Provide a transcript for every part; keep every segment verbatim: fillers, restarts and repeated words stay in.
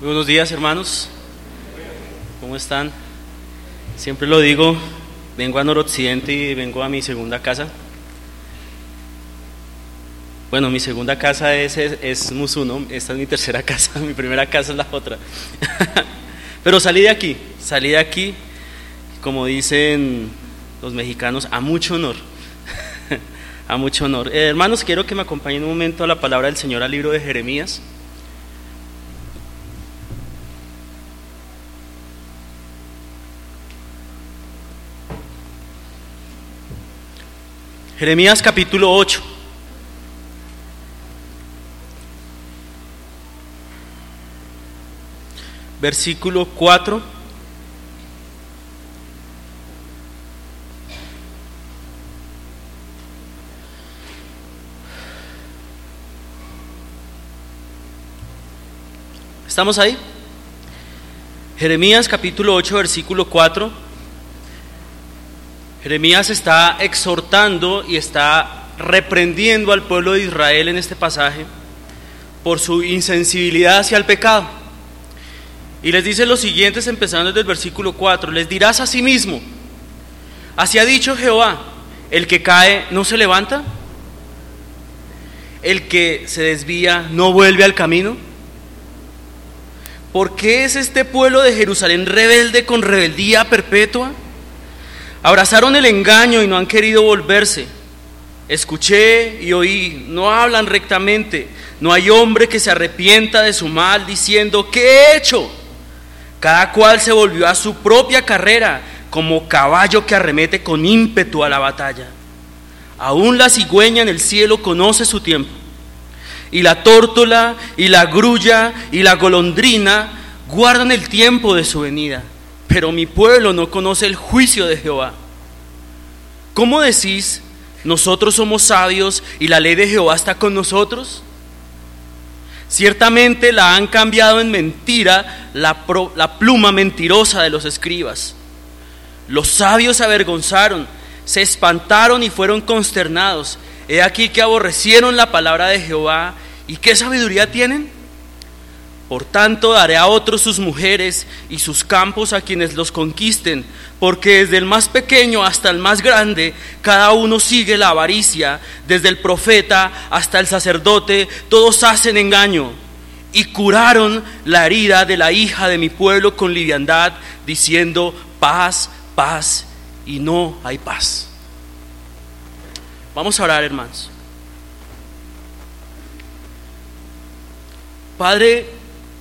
Muy buenos días, hermanos. ¿Cómo están? Siempre lo digo, vengo a Noroccidente y vengo a mi segunda casa. Bueno, mi segunda casa es, es, es Musuno, esta es mi tercera casa, mi primera casa es la otra. Pero salí de aquí, salí de aquí, como dicen los mexicanos, a mucho honor. A mucho honor. Eh, hermanos, quiero que me acompañen un momento a la palabra del Señor al libro de Jeremías. Jeremías capítulo ocho. Versículo cuatro. ¿Estamos ahí? Jeremías capítulo ocho, versículo cuatro. Jeremías está exhortando y está reprendiendo al pueblo de Israel en este pasaje por su insensibilidad hacia el pecado. Y les dice lo siguiente, empezando desde el versículo cuatro: les dirás a sí mismo: así ha dicho Jehová, el que cae no se levanta, el que se desvía no vuelve al camino. ¿Por qué es este pueblo de Jerusalén rebelde con rebeldía perpetua? Abrazaron el engaño y no han querido volverse. Escuché y oí, no hablan rectamente. No hay hombre que se arrepienta de su mal, diciendo: ¿qué he hecho? Cada cual se volvió a su propia carrera, como caballo que arremete con ímpetu a la batalla. Aún la cigüeña en el cielo conoce su tiempo, y la tórtola, y la grulla, y la golondrina guardan el tiempo de su venida. Pero mi pueblo no conoce el juicio de Jehová. ¿Cómo decís: nosotros somos sabios y la ley de Jehová está con nosotros? Ciertamente la han cambiado en mentira la, pro, la pluma mentirosa de los escribas. Los sabios se avergonzaron, se espantaron y fueron consternados. He aquí que aborrecieron la palabra de Jehová. ¿Y qué sabiduría tienen? Por tanto daré a otros sus mujeres y sus campos a quienes los conquisten, porque desde el más pequeño hasta el más grande, cada uno sigue la avaricia, desde el profeta hasta el sacerdote, todos hacen engaño. Y curaron la herida de la hija de mi pueblo con liviandad, diciendo: paz, paz, y no hay paz. Vamos a orar, hermanos. Padre,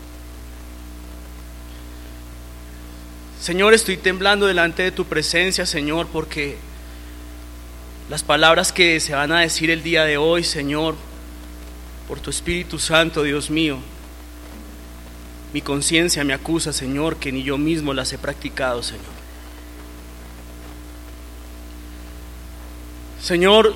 Señor, estoy temblando delante de tu presencia, Señor, porque las palabras que se van a decir el día de hoy, Señor, por tu Espíritu Santo, Dios mío, mi conciencia me acusa, Señor, que ni yo mismo las he practicado, Señor. Señor,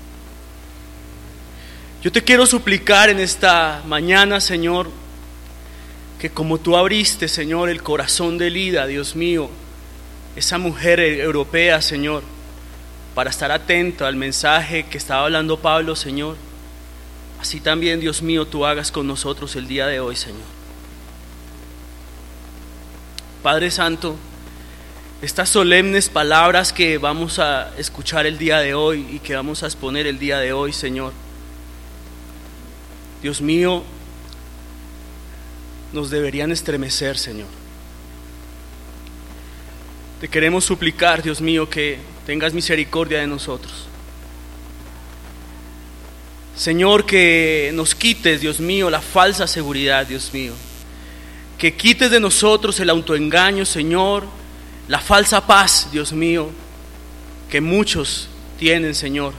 yo te quiero suplicar en esta mañana, Señor, que como tú abriste, Señor, el corazón de Lida, Dios mío, esa mujer europea, Señor, para estar atento al mensaje que estaba hablando Pablo, Señor, así también, Dios mío, tú hagas con nosotros el día de hoy, Señor. Padre Santo, estas solemnes palabras que vamos a escuchar el día de hoy y que vamos a exponer el día de hoy, Señor, Dios mío, nos deberían estremecer, Señor. Te queremos suplicar, Dios mío, que tengas misericordia de nosotros. Señor, que nos quites, Dios mío, la falsa seguridad, Dios mío. Que quites de nosotros el autoengaño, Señor, la falsa paz, Dios mío, que muchos tienen, Señor,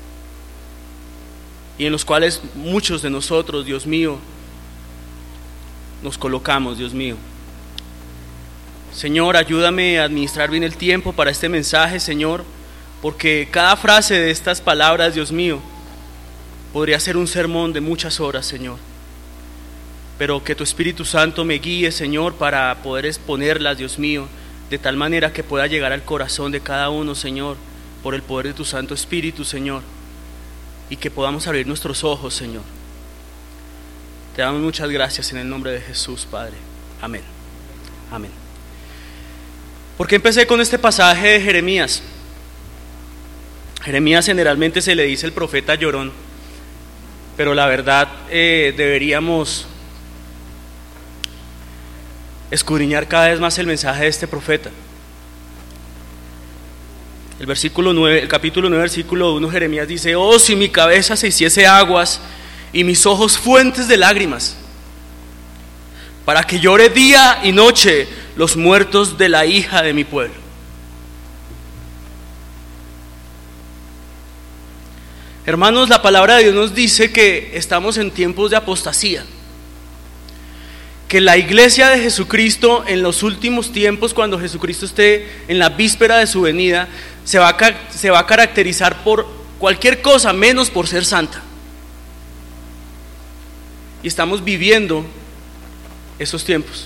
y en los cuales muchos de nosotros, Dios mío, nos colocamos, Dios mío. Señor, ayúdame a administrar bien el tiempo para este mensaje, Señor, porque cada frase de estas palabras, Dios mío, podría ser un sermón de muchas horas, Señor. Pero que tu Espíritu Santo me guíe, Señor, para poder exponerlas, Dios mío, de tal manera que pueda llegar al corazón de cada uno, Señor, por el poder de tu Santo Espíritu, Señor, y que podamos abrir nuestros ojos, Señor. Te damos muchas gracias en el nombre de Jesús, Padre. Amén. Amén. ¿Por qué empecé con este pasaje de Jeremías? Jeremías generalmente se le dice el profeta llorón, pero la verdad eh, deberíamos escudriñar cada vez más el mensaje de este profeta. El versículo nueve, el capítulo nueve, versículo uno, Jeremías dice: oh, si mi cabeza se hiciese aguas y mis ojos fuentes de lágrimas, para que llore día y noche los muertos de la hija de mi pueblo. Hermanos, la palabra de Dios nos dice que estamos en tiempos de apostasía, que la iglesia de Jesucristo en los últimos tiempos, cuando Jesucristo esté en la víspera de su venida, se va a, se va a caracterizar por cualquier cosa menos por ser santa. Y estamos viviendo esos tiempos.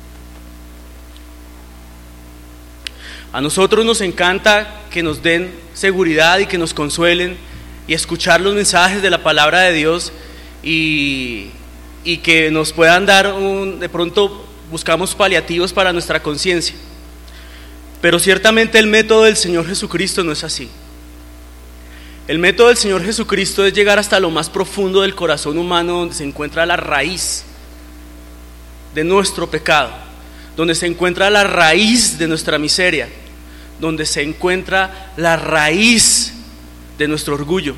A nosotros nos encanta que nos den seguridad y que nos consuelen y escuchar los mensajes de la palabra de Dios y, y que nos puedan dar un, de pronto buscamos paliativos para nuestra conciencia. Pero ciertamente el método del Señor Jesucristo no es así. El método del Señor Jesucristo es llegar hasta lo más profundo del corazón humano, donde se encuentra la raíz de nuestro pecado, donde se encuentra la raíz de nuestra miseria, donde se encuentra la raíz de nuestro orgullo.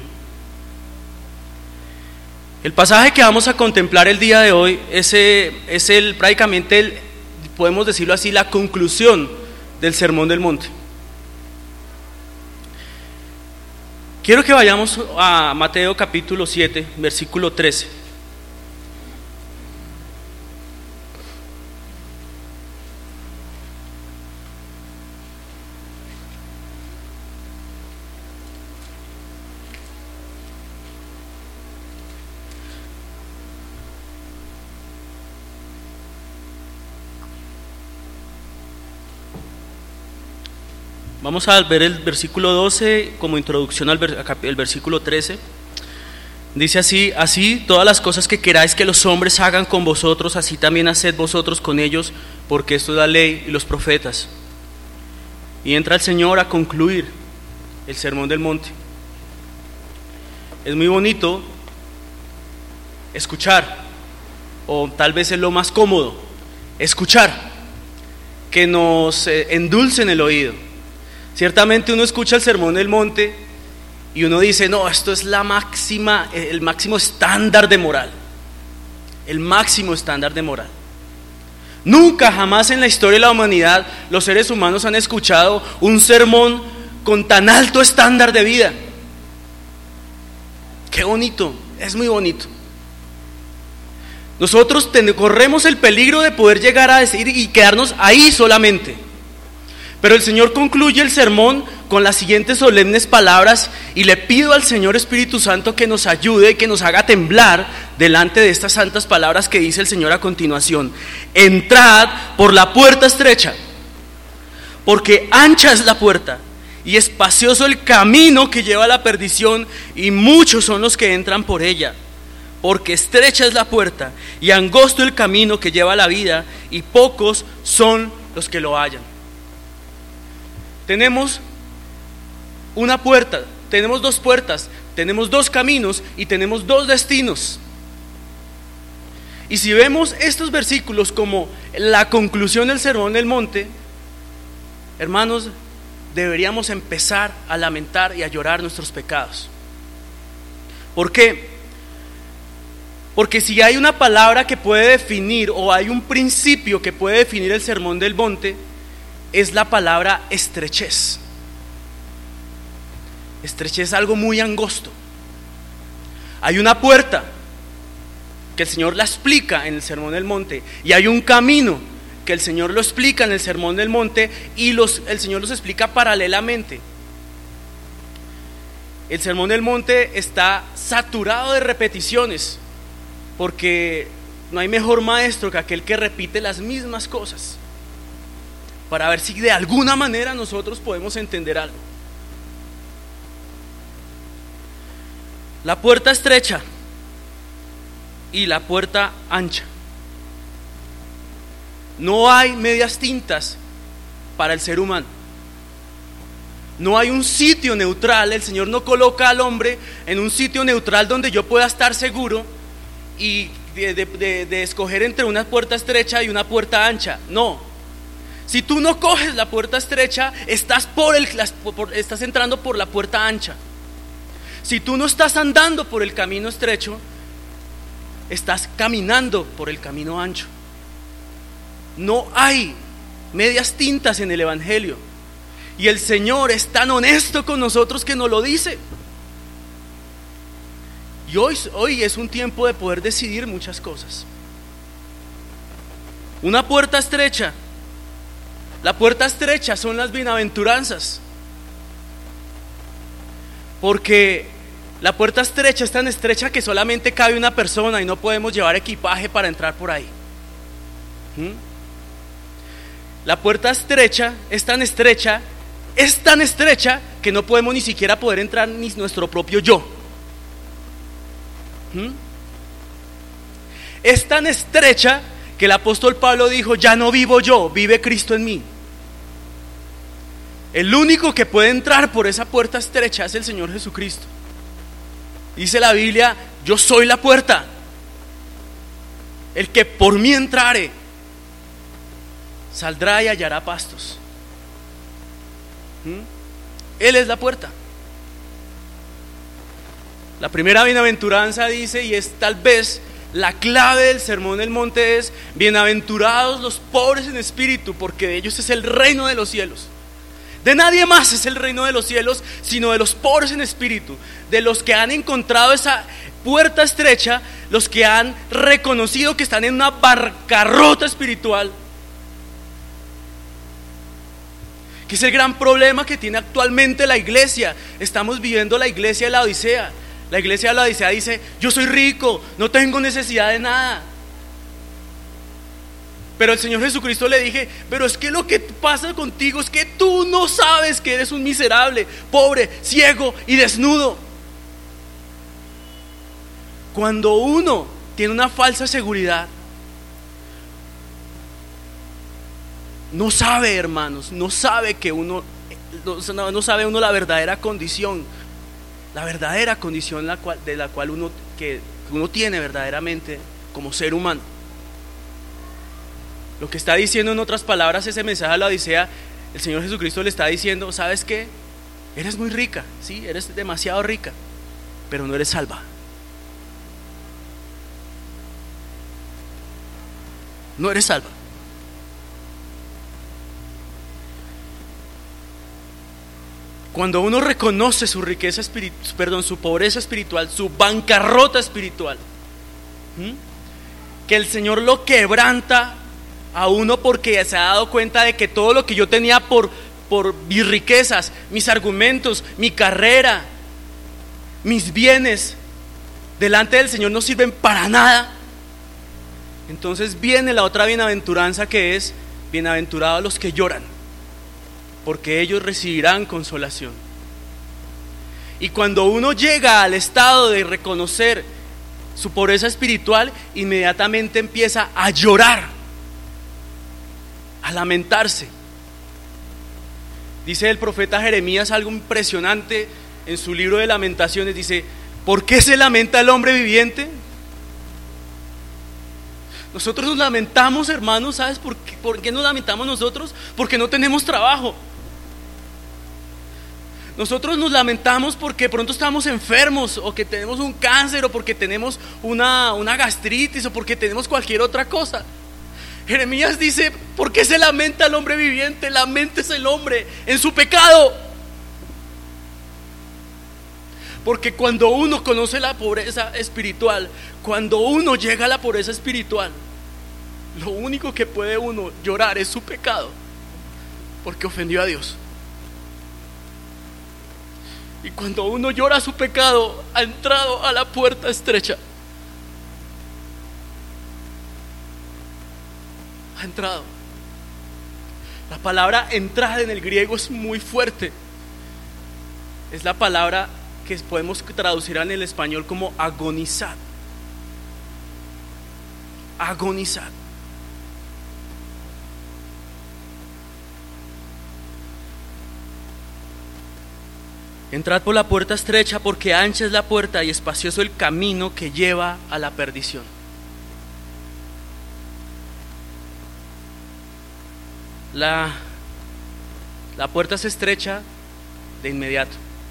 El pasaje que vamos a contemplar el día de hoy es, es el, prácticamente, el, podemos decirlo así, la conclusión del Sermón del Monte. Quiero que vayamos a Mateo capítulo siete, versículo trece. Vamos a ver el versículo doce como introducción al vers- el versículo trece. Dice así: así todas las cosas que queráis que los hombres hagan con vosotros, así también haced vosotros con ellos, porque esto es la ley y los profetas. Y entra el Señor a concluir el Sermón del Monte. Es muy bonito escuchar, o tal vez es lo más cómodo, escuchar, que nos eh, endulcen el oído. Ciertamente uno escucha el Sermón del Monte y uno dice: no, esto es la máxima, el máximo estándar de moral, el máximo estándar de moral. Nunca jamás en la historia de la humanidad los seres humanos han escuchado un sermón con tan alto estándar de vida. Qué bonito, es muy bonito. Nosotros ten, corremos el peligro de poder llegar a decir y quedarnos ahí solamente. Pero el Señor concluye el sermón con las siguientes solemnes palabras, y le pido al Señor Espíritu Santo que nos ayude y que nos haga temblar delante de estas santas palabras que dice el Señor a continuación: entrad por la puerta estrecha, porque ancha es la puerta y espacioso el camino que lleva a la perdición, y muchos son los que entran por ella. Porque estrecha es la puerta y angosto el camino que lleva a la vida, y pocos son los que lo hallan. Tenemos una puerta, tenemos dos puertas, tenemos dos caminos y tenemos dos destinos. Y si vemos estos versículos como la conclusión del Sermón del Monte, hermanos, deberíamos empezar a lamentar y a llorar nuestros pecados. ¿Por qué? Porque si hay una palabra que puede definir, o hay un principio que puede definir el Sermón del Monte, es la palabra estrechez. Estrechez es algo muy angosto. Hay una puerta que el Señor la explica en el Sermón del Monte, y hay un camino que el Señor lo explica en el Sermón del Monte, y los, el Señor los explica paralelamente. El Sermón del Monte está saturado de repeticiones, porque no hay mejor maestro que aquel que repite las mismas cosas, para ver si de alguna manera nosotros podemos entender algo. La puerta estrecha y la puerta ancha. No hay medias tintas para el ser humano. No hay un sitio neutral. El Señor no coloca al hombre en un sitio neutral donde yo pueda estar seguro y de, de, de, de escoger entre una puerta estrecha y una puerta ancha. No. Si tú no coges la puerta estrecha, estás, por el, por, estás entrando por la puerta ancha. Si tú no estás andando por el camino estrecho, estás caminando por el camino ancho. No hay medias tintas en el Evangelio. Y el Señor es tan honesto con nosotros que nos lo dice. Y hoy, hoy es un tiempo de poder decidir muchas cosas. Una puerta estrecha. La puerta estrecha son las bienaventuranzas. Porque la puerta estrecha es tan estrecha que solamente cabe una persona y no podemos llevar equipaje para entrar por ahí. ¿Mm? La puerta estrecha es tan estrecha, es tan estrecha que no podemos ni siquiera poder entrar ni nuestro propio yo. ¿Mm? Es tan estrecha que el apóstol Pablo dijo: ya no vivo yo, vive Cristo en mí. El único que puede entrar por esa puerta estrecha es el Señor Jesucristo. Dice la Biblia: yo soy la puerta, el que por mí entrare saldrá y hallará pastos. ¿Mm? Él es la puerta. La primera bienaventuranza dice, y es tal vez la clave del sermón del monte, es: bienaventurados los pobres en espíritu, porque de ellos es el reino de los cielos. De nadie más es el reino de los cielos, sino de los pobres en espíritu, de los que han encontrado esa puerta estrecha, los que han reconocido que están en una bancarrota espiritual, que es el gran problema que tiene actualmente la iglesia. Estamos viviendo la iglesia de la Odisea. La iglesia de la Odisea dice: yo soy rico, no tengo necesidad de nada. Pero el Señor Jesucristo le dije: pero es que lo que pasa contigo es que tú no sabes que eres un miserable, pobre, ciego y desnudo. Cuando uno tiene una falsa seguridad, no sabe, hermanos, no sabe que uno, no, no sabe uno la verdadera condición, la verdadera condición la cual, de la cual uno, que uno tiene verdaderamente como ser humano. Lo que está diciendo, en otras palabras, ese mensaje a la Odisea, el Señor Jesucristo le está diciendo: ¿sabes qué? Eres muy rica, sí, eres demasiado rica, pero no eres salva. No eres salva. Cuando uno reconoce su riqueza espiritual, perdón, su pobreza espiritual, su bancarrota espiritual, ¿sí? Que el Señor lo quebranta a uno, porque se ha dado cuenta de que todo lo que yo tenía por, por mis riquezas, mis argumentos, mi carrera, mis bienes, delante del Señor no sirven para nada. Entonces viene la otra bienaventuranza, que es: bienaventurados los que lloran, porque ellos recibirán consolación. Y cuando uno llega al estado de reconocer su pobreza espiritual, inmediatamente empieza a llorar, a lamentarse. Dice el profeta Jeremías algo impresionante en su libro de Lamentaciones. Dice: ¿por qué se lamenta el hombre viviente? Nosotros nos lamentamos, hermanos, ¿sabes por qué, por qué nos lamentamos nosotros? Porque no tenemos trabajo. Nosotros nos lamentamos porque pronto estamos enfermos, o que tenemos un cáncer, o porque tenemos una, una gastritis, o porque tenemos cualquier otra cosa. Jeremías dice: ¿por qué se lamenta el hombre viviente? Laméntese el hombre en su pecado. Porque cuando uno conoce la pobreza espiritual, cuando uno llega a la pobreza espiritual, lo único que puede uno llorar es su pecado, porque ofendió a Dios. Y cuando uno llora su pecado, ha entrado a la puerta estrecha. Ha entrado. La palabra entrar en el griego es muy fuerte. Es la palabra que podemos traducir en el español como agonizar. agonizad. Entrad por la puerta estrecha, porque ancha es la puerta y espacioso el camino que lleva a la perdición. La, la puerta se estrecha de inmediato.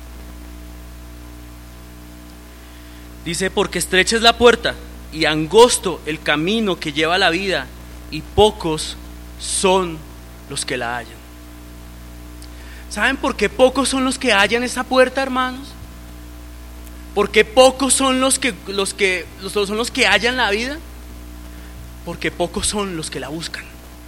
Dice, porque estrecha es la puerta y angosto el camino que lleva a la vida, y pocos son los que la hallan. ¿Saben por qué pocos son los que hallan esa puerta, hermanos? ¿Por qué pocos son los que, los que, los, son los que hallan la vida? Porque pocos son los que la buscan.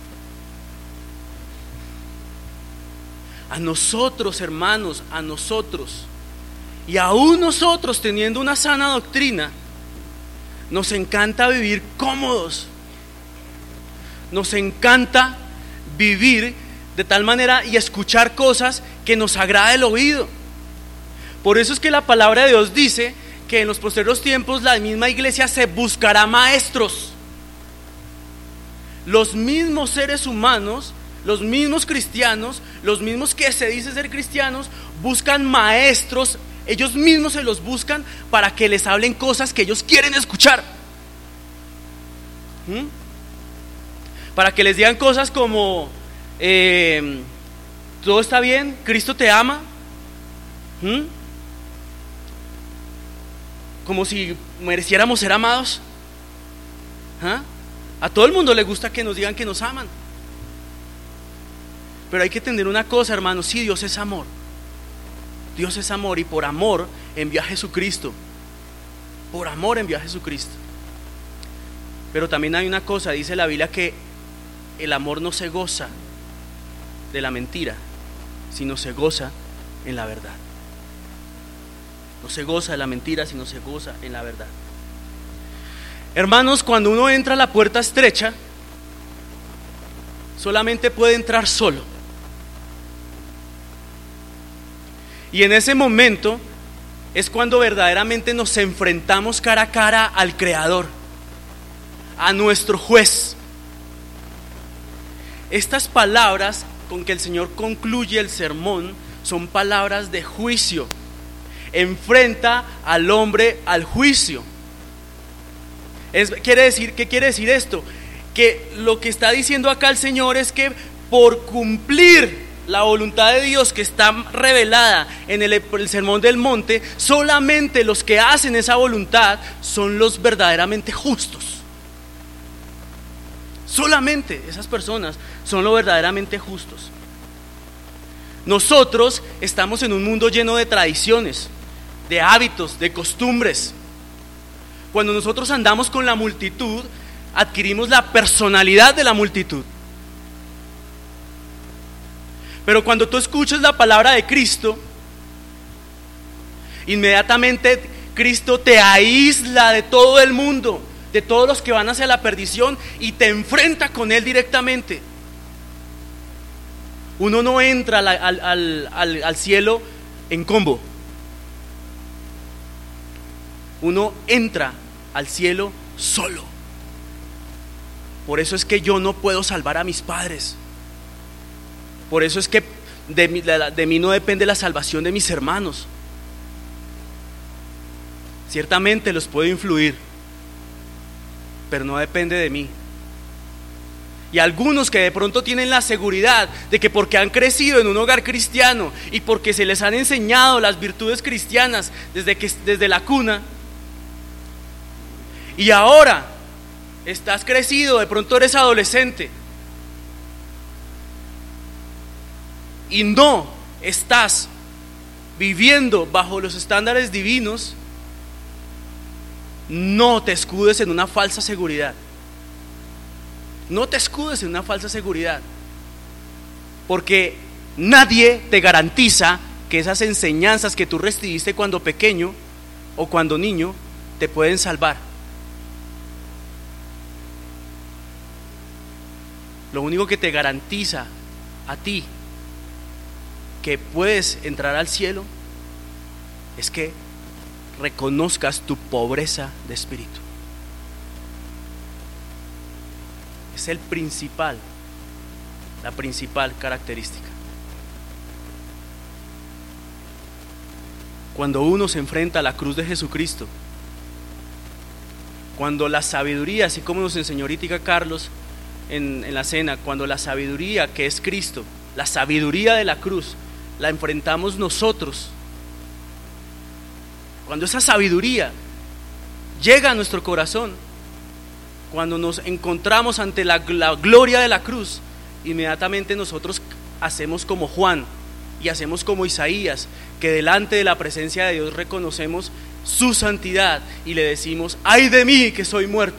A nosotros, hermanos, a nosotros, y aún nosotros teniendo una sana doctrina, nos encanta vivir cómodos. Nos encanta vivir de tal manera y escuchar cosas que nos agrada el oído. Por eso es que la palabra de Dios dice que en los posteriores tiempos la misma iglesia se buscará maestros. Los mismos seres humanos, los mismos cristianos, los mismos que se dicen ser cristianos, buscan maestros. Ellos mismos se los buscan para que les hablen cosas que ellos quieren escuchar. ¿Mm? Para que les digan cosas como eh, todo está bien, Cristo te ama. ¿Mm? Como si mereciéramos ser amados. ¿Ah? A todo el mundo le gusta que nos digan que nos aman. Pero hay que entender una cosa, hermanos, sí, Dios es amor. Dios es amor, y por amor envió a Jesucristo. Por amor envió a Jesucristo. Pero también hay una cosa, dice la Biblia, que el amor no se goza de la mentira, sino se goza en la verdad. No se goza de la mentira, sino se goza en la verdad. Hermanos, cuando uno entra a la puerta estrecha, solamente puede entrar solo. Y en ese momento es cuando verdaderamente nos enfrentamos cara a cara al Creador, a nuestro juez. Estas palabras con que el Señor concluye el sermón son palabras de juicio. Enfrenta al hombre al juicio. Es, quiere decir, ¿qué quiere decir esto? Que lo que está diciendo acá el Señor es que por cumplir la voluntad de Dios que está revelada en el, el Sermón del Monte, solamente los que hacen esa voluntad son los verdaderamente justos. Solamente esas personas son los verdaderamente justos. Nosotros estamos en un mundo lleno de tradiciones, de hábitos, de costumbres. Cuando nosotros andamos con la multitud, adquirimos la personalidad de la multitud. Pero cuando tú escuchas la palabra de Cristo, inmediatamente Cristo te aísla de todo el mundo, de todos los que van hacia la perdición, y te enfrenta con Él directamente. Uno no entra al, al, al, al, al cielo en combo. Uno entra al cielo solo. Por eso es que yo no puedo salvar a mis padres. Por eso es que de mí, de mí no depende la salvación de mis hermanos. Ciertamente los puedo influir, pero no depende de mí. Y algunos que de pronto tienen la seguridad de que porque han crecido en un hogar cristiano y porque se les han enseñado las virtudes cristianas desde, que, desde la cuna, y ahora estás crecido, de pronto eres adolescente y no estás viviendo bajo los estándares divinos, no te escudes en una falsa seguridad. No te escudes en una falsa seguridad, porque nadie te garantiza que esas enseñanzas que tú recibiste cuando pequeño o cuando niño te pueden salvar. Lo único que te garantiza a ti que puedes entrar al cielo es que reconozcas tu pobreza de espíritu. Es el principal, la principal característica. Cuando uno se enfrenta a la cruz de Jesucristo, cuando la sabiduría, así como nos enseñó ahorita Carlos en, en la cena, cuando la sabiduría que es Cristo, la sabiduría de la cruz, la enfrentamos nosotros, cuando esa sabiduría llega a nuestro corazón, cuando nos encontramos ante la, la gloria de la cruz, inmediatamente nosotros hacemos como Juan y hacemos como Isaías, que delante de la presencia de Dios reconocemos su santidad y le decimos: ay de mí que soy muerto,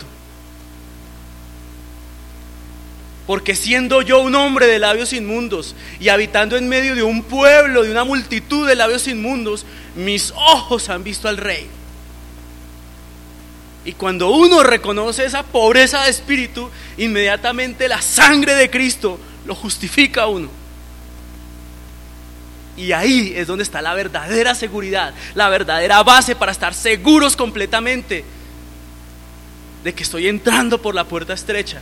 porque siendo yo un hombre de labios inmundos y habitando en medio de un pueblo, de una multitud de labios inmundos, mis ojos han visto al Rey. Y cuando uno reconoce esa pobreza de espíritu, inmediatamente la sangre de Cristo lo justifica a uno. Y ahí es donde está la verdadera seguridad, la verdadera base para estar seguros completamente de que estoy entrando por la puerta estrecha.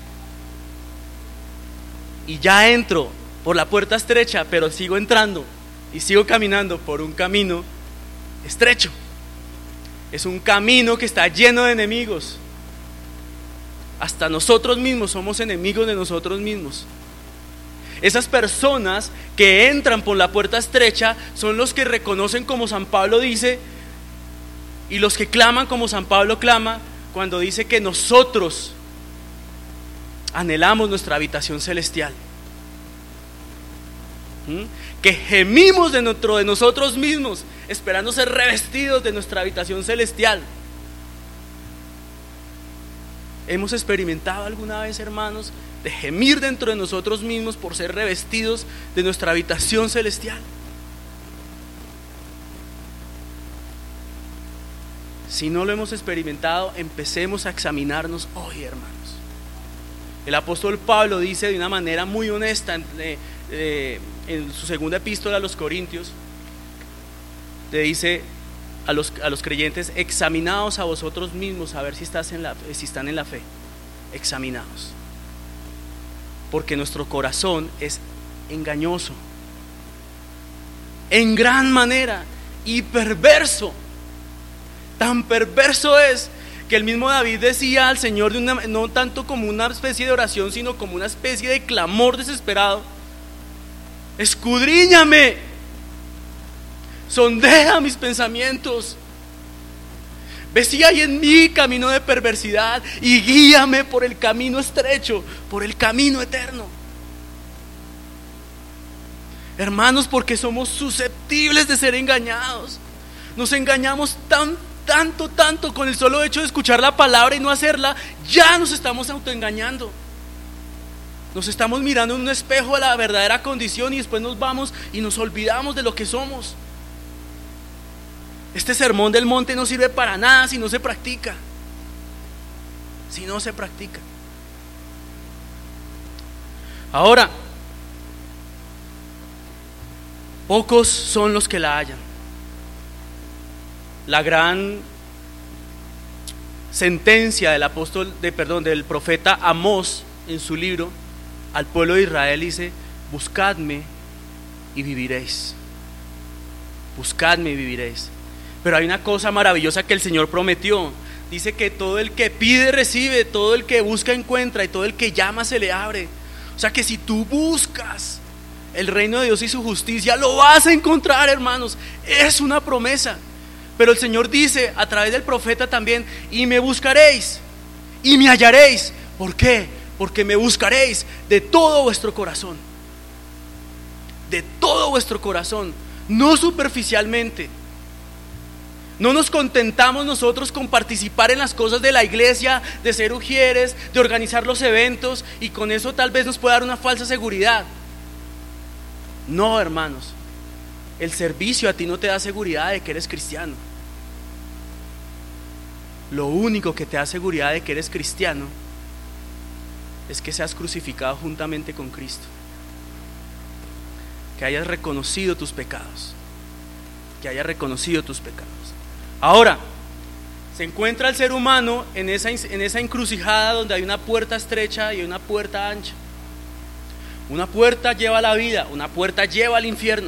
Y ya entro por la puerta estrecha, pero sigo entrando y sigo caminando por un camino estrecho. Es un camino que está lleno de enemigos. Hasta nosotros mismos somos enemigos de nosotros mismos. Esas personas que entran por la puerta estrecha son los que reconocen, como San Pablo dice, y los que claman como San Pablo clama, cuando dice que nosotros anhelamos nuestra habitación celestial. ¿Mm? Que gemimos dentro de nosotros mismos, esperando ser revestidos de nuestra habitación celestial. ¿Hemos experimentado alguna vez, hermanos, de gemir dentro de nosotros mismos por ser revestidos de nuestra habitación celestial? Si no lo hemos experimentado, empecemos a examinarnos hoy, hermanos. El apóstol Pablo dice de una manera muy honesta eh, eh, en su segunda epístola a los Corintios, le dice a los, a los creyentes: examinaos a vosotros mismos a ver si, estás en la, si están en la fe. Examinaos, porque nuestro corazón es engañoso en gran manera y perverso. Tan perverso es que el mismo David decía al Señor, de una, no tanto como una especie de oración, sino como una especie de clamor desesperado: escudriñame, sondea mis pensamientos, ve si hay en mí camino de perversidad y guíame por el camino estrecho, por el camino eterno. Hermanos, porque somos susceptibles de ser engañados. Nos engañamos tan, tanto, tanto con el solo hecho de escuchar la palabra y no hacerla. Ya nos estamos autoengañando. Nos estamos mirando en un espejo de la verdadera condición y después nos vamos y nos olvidamos de lo que somos. Este sermón del monte no sirve para nada si no se practica. Si no se practica. Ahora, pocos son los que la hallan. La gran sentencia del apóstol, de, perdón, del profeta Amós en su libro al pueblo de Israel dice: buscadme y viviréis. Buscadme y viviréis. Pero hay una cosa maravillosa que el Señor prometió. Dice que todo el que pide recibe, todo el que busca encuentra, y todo el que llama se le abre. O sea que si tú buscas el reino de Dios y su justicia, lo vas a encontrar, hermanos. Es una promesa. Pero el Señor dice a través del profeta también: y me buscaréis y me hallaréis. ¿Por qué? Porque me buscaréis de todo vuestro corazón. De todo vuestro corazón, no superficialmente. No nos contentamos nosotros con participar en las cosas de la iglesia, de ser ujieres, de organizar los eventos, y con eso tal vez nos pueda dar una falsa seguridad. No, hermanos, el servicio a ti no te da seguridad de que eres cristiano. Lo único que te da seguridad de que eres cristiano es que seas crucificado juntamente con Cristo, que hayas reconocido tus pecados, que hayas reconocido tus pecados. Ahora, Se encuentra el ser humano en esa, en esa encrucijada donde hay una puerta estrecha y una puerta ancha. Una puerta lleva a la vida, una puerta lleva al infierno.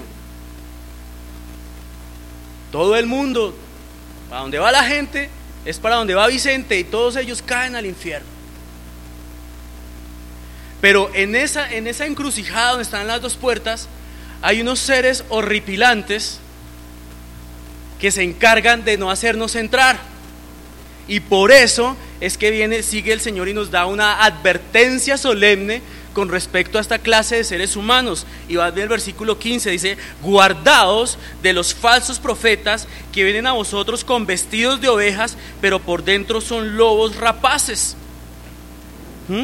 Todo el mundo, para donde va la gente, es para donde va Vicente, y todos ellos caen al infierno. Pero en esa, en esa encrucijada donde están las dos puertas, hay unos seres horripilantes que se encargan de no hacernos entrar. Y por eso es que viene, sigue el Señor y nos da una advertencia solemne con respecto a esta clase de seres humanos. Y va a ver el versículo quince, dice: guardaos de los falsos profetas que vienen a vosotros con vestidos de ovejas, pero por dentro son lobos rapaces. ¿Mm?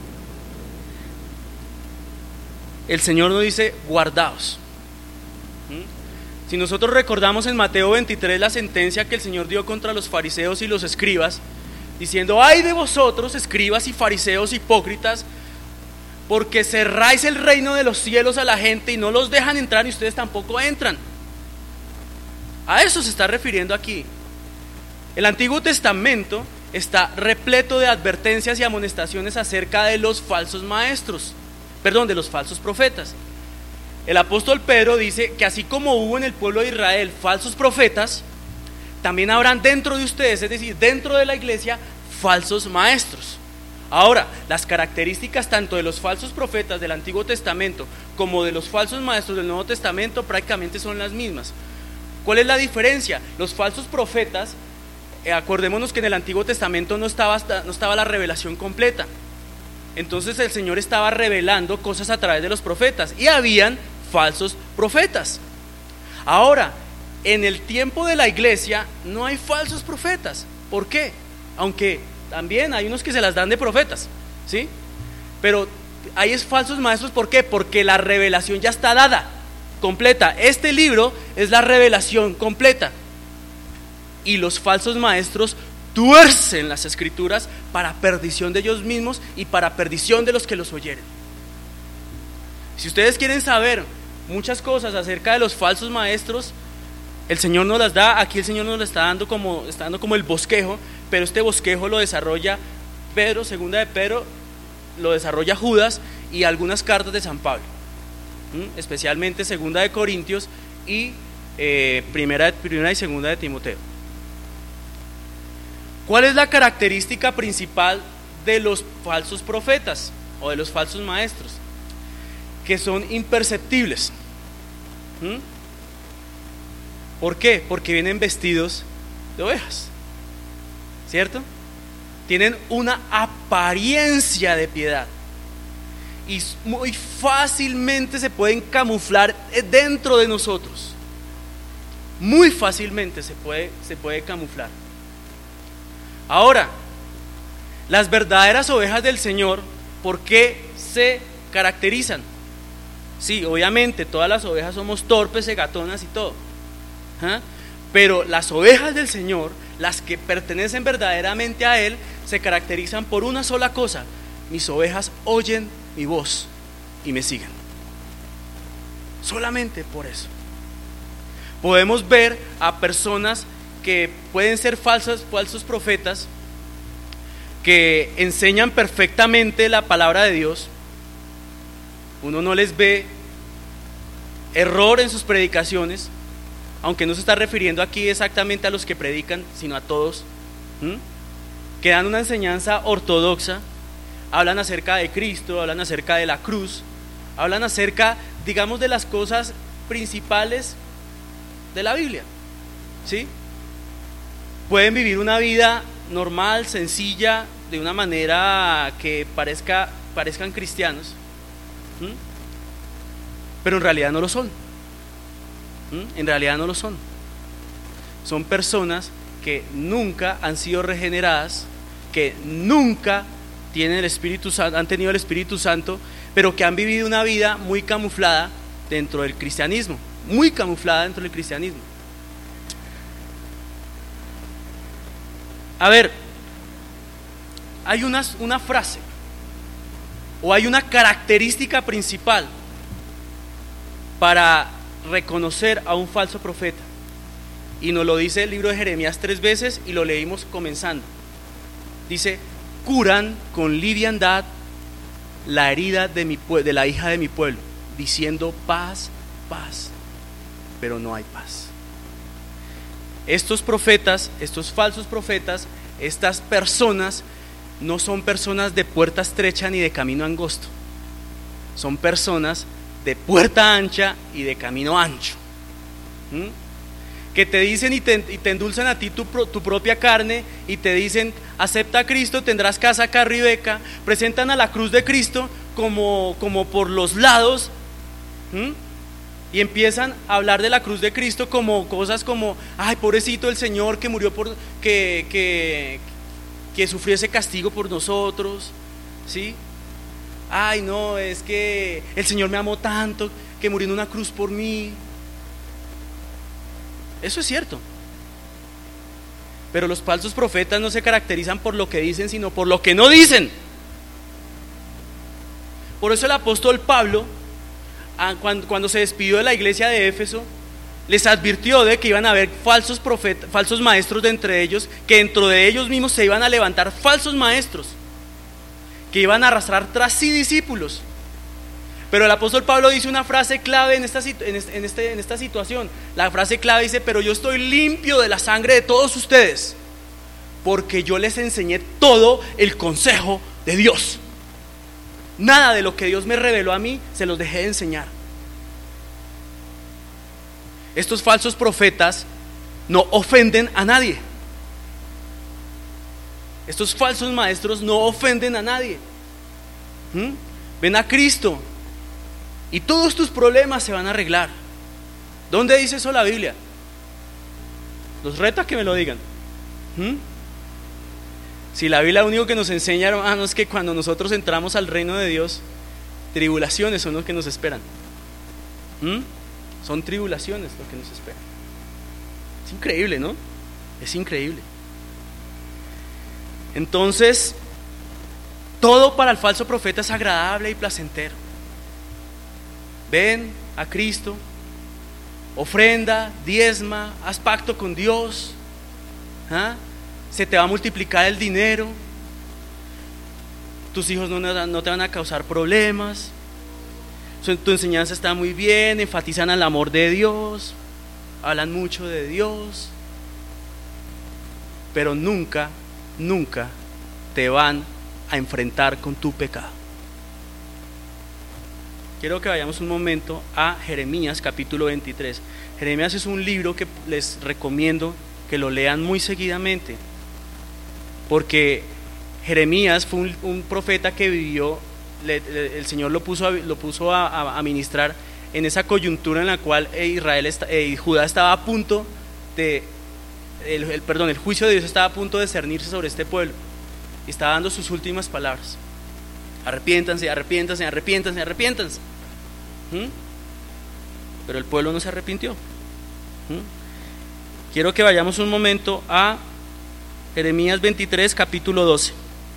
El Señor nos dice: guardaos. ¿Mm? Si nosotros recordamos en Mateo veintitrés la sentencia que el Señor dio contra los fariseos y los escribas, diciendo: ay de vosotros, escribas y fariseos hipócritas, porque cerráis el reino de los cielos a la gente y no los dejan entrar, y ustedes tampoco entran. A eso se está refiriendo aquí. El Antiguo Testamento está repleto de advertencias y amonestaciones acerca de los falsos maestros, perdón, de los falsos profetas. El apóstol Pedro dice que así como hubo en el pueblo de Israel falsos profetas, también habrán dentro de ustedes, es decir, dentro de la iglesia, falsos maestros. Ahora, las características tanto de los falsos profetas del Antiguo Testamento como de los falsos maestros del Nuevo Testamento prácticamente son las mismas. ¿Cuál es la diferencia? Los falsos profetas, eh, acordémonos que en el Antiguo Testamento no estaba, no estaba la revelación completa. Entonces el Señor estaba revelando cosas a través de los profetas, y habían falsos profetas. Ahora, en el tiempo de la iglesia no hay falsos profetas. ¿Por qué? Aunque también hay unos que se las dan de profetas, ¿sí? Pero hay es falsos maestros. ¿Por qué? Porque la revelación ya está dada, completa. Este libro es la revelación completa, y los falsos maestros tuercen las escrituras para perdición de ellos mismos y para perdición de los que los oyeren. Si ustedes quieren saber muchas cosas acerca de los falsos maestros, el Señor nos las da. Aquí el Señor nos lo está dando como, está dando como el bosquejo, pero este bosquejo lo desarrolla Pedro, segunda de Pedro, lo desarrolla Judas y algunas cartas de San Pablo, ¿Mm? especialmente segunda de Corintios y eh, primera, primera y segunda de Timoteo. ¿Cuál es la característica principal de los falsos profetas o de los falsos maestros? Que son imperceptibles. ¿Mm? ¿Por qué? Porque vienen vestidos de ovejas, ¿cierto? Tienen una apariencia de piedad y muy fácilmente se pueden camuflar dentro de nosotros. Muy fácilmente se puede, se puede camuflar. Ahora, las verdaderas ovejas del Señor, ¿por qué se caracterizan? Sí, obviamente todas las ovejas somos torpes, segatonas y todo, ¿Ah? pero las ovejas del Señor, las que pertenecen verdaderamente a Él, se caracterizan por una sola cosa: mis ovejas oyen mi voz y me siguen. Solamente por eso. Podemos ver a personas que pueden ser falsas, falsos profetas, que enseñan perfectamente la palabra de Dios. Uno no les ve error en sus predicaciones, aunque no se está refiriendo aquí exactamente a los que predican, sino a todos, ¿Mm? que dan una enseñanza ortodoxa, hablan acerca de Cristo, hablan acerca de la cruz, hablan acerca, digamos, de las cosas principales de la Biblia, ¿sí? Pueden vivir una vida normal, sencilla, de una manera que parezca, parezcan cristianos, ¿Mm? pero en realidad no lo son. ¿Mm? En realidad no lo son. Son personas que nunca han sido regeneradas, que nunca tienen el Espíritu Santo, han tenido el Espíritu Santo, pero que han vivido una vida muy camuflada dentro del cristianismo, muy camuflada dentro del cristianismo. A ver, hay una, una frase o hay una característica principal para reconocer a un falso profeta, y nos lo dice el libro de Jeremías tres veces y lo leímos comenzando. Dice: curan con liviandad la herida de, mi, de la hija de mi pueblo, diciendo paz, paz, pero no hay paz. Estos profetas, estos falsos profetas, estas personas no son personas de puerta estrecha ni de camino angosto, son personas de puerta ancha y de camino ancho. ¿Mm? Que te dicen y te, y te endulzan a ti tu, tu propia carne y te dicen: acepta a Cristo, tendrás casa acá, Ribeca. Presentan a la cruz de Cristo como, como por los lados. ¿Mm? Y empiezan a hablar de la cruz de Cristo como cosas como: ay, pobrecito el Señor que murió por, que, que, que sufrió ese castigo por nosotros, ¿sí? Ay, no, es que el Señor me amó tanto que murió en una cruz por mí. Eso es cierto. Pero los falsos profetas no se caracterizan por lo que dicen, sino por lo que no dicen. Por eso el apóstol Pablo, cuando, cuando se despidió de la iglesia de Éfeso, les advirtió de que iban a haber falsos profetas, falsos maestros de entre ellos, que dentro de ellos mismos se iban a levantar falsos maestros, que iban a arrastrar tras sí discípulos. Pero el apóstol Pablo dice una frase clave en esta, en, este, en, este, en esta situación. La frase clave dice: pero yo estoy limpio de la sangre de todos ustedes, porque yo les enseñé todo el consejo de Dios. Nada de lo que Dios me reveló a mí se los dejé de enseñar. Estos falsos profetas no ofenden a nadie. Estos falsos maestros no ofenden a nadie. ¿Mm? Ven a Cristo y todos tus problemas se van a arreglar. ¿Dónde dice eso la Biblia? Los reto a que me lo digan. ¿Mm? Si la Biblia lo único que nos enseña, hermanos, es que cuando nosotros entramos al reino de Dios, tribulaciones son los que nos esperan. ¿Mm? Son tribulaciones lo que nos esperan. Es increíble, ¿no? Es increíble. Entonces, todo para el falso profeta es agradable y placentero. Ven a Cristo, ofrenda, diezma, haz pacto con Dios, ¿ah? Se te va a multiplicar el dinero, tus hijos no, no te van a causar problemas, tu enseñanza está muy bien, enfatizan el amor de Dios, hablan mucho de Dios, pero nunca, nunca te van a enfrentar con tu pecado. Quiero que vayamos un momento a Jeremías capítulo veintitrés. Jeremías es un libro que les recomiendo que lo lean muy seguidamente, porque Jeremías fue un, un profeta que vivió, le, le, el Señor lo puso, a, lo puso a, a, a ministrar en esa coyuntura en la cual Israel está, eh, Judá estaba a punto de, el, el, perdón, el juicio de Dios estaba a punto de cernirse sobre este pueblo, y estaba dando sus últimas palabras: arrepiéntanse, arrepiéntanse, arrepiéntanse, arrepiéntanse. ¿Mm? Pero el pueblo no se arrepintió. ¿Mm? Quiero que vayamos un momento a Jeremías veintitrés, capítulo doce.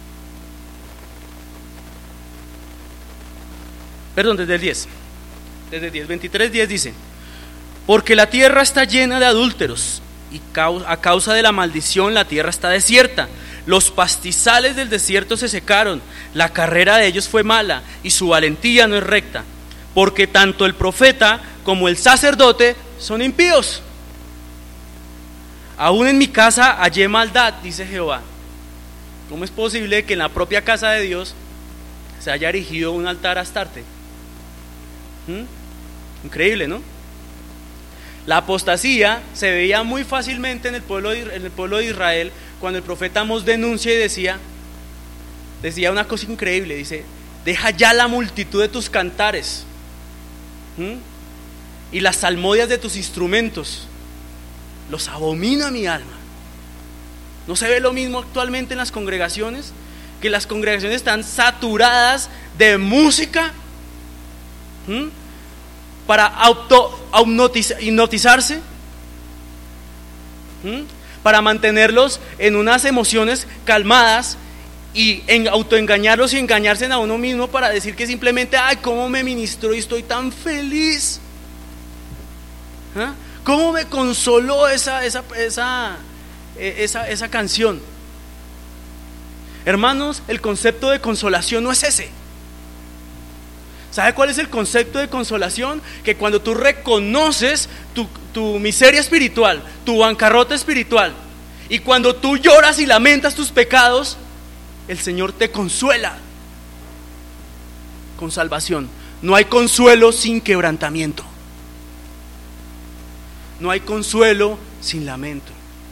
Perdón, desde el diez. Desde el diez, veintitrés, diez dice: porque la tierra está llena de adúlteros, y a causa de la maldición la tierra está desierta. Los pastizales del desierto se secaron, la carrera de ellos fue mala, y su valentía no es recta. Porque tanto el profeta como el sacerdote son impíos. Aún en mi casa hallé maldad, dice Jehová. ¿Cómo es posible que en la propia casa de Dios se haya erigido un altar a Astarte? ¿Mm? Increíble, ¿no? La apostasía se veía muy fácilmente en el pueblo de, en el pueblo de Israel, cuando el profeta Amós denuncia y decía, decía una cosa increíble, dice: deja ya la multitud de tus cantares, ¿Mm? y las salmodias de tus instrumentos, los abomina mi alma. ¿No se ve lo mismo actualmente en las congregaciones? Que las congregaciones están saturadas de música, ¿Mm? para auto, hipnotizarse, ¿Mm? para mantenerlos en unas emociones calmadas y en autoengañarlos y engañarse a uno mismo para decir que simplemente, ay, cómo me ministró y estoy tan feliz, ¿Ah? ¿Cómo me consoló esa, esa, esa, esa, esa canción? Hermanos, el concepto de consolación no es ese. ¿Sabe cuál es el concepto de consolación? Que cuando tú reconoces tu, tu miseria espiritual, tu bancarrota espiritual, y cuando tú lloras y lamentas tus pecados, el Señor te consuela con salvación. No hay consuelo sin quebrantamiento. No hay consuelo sin lamento.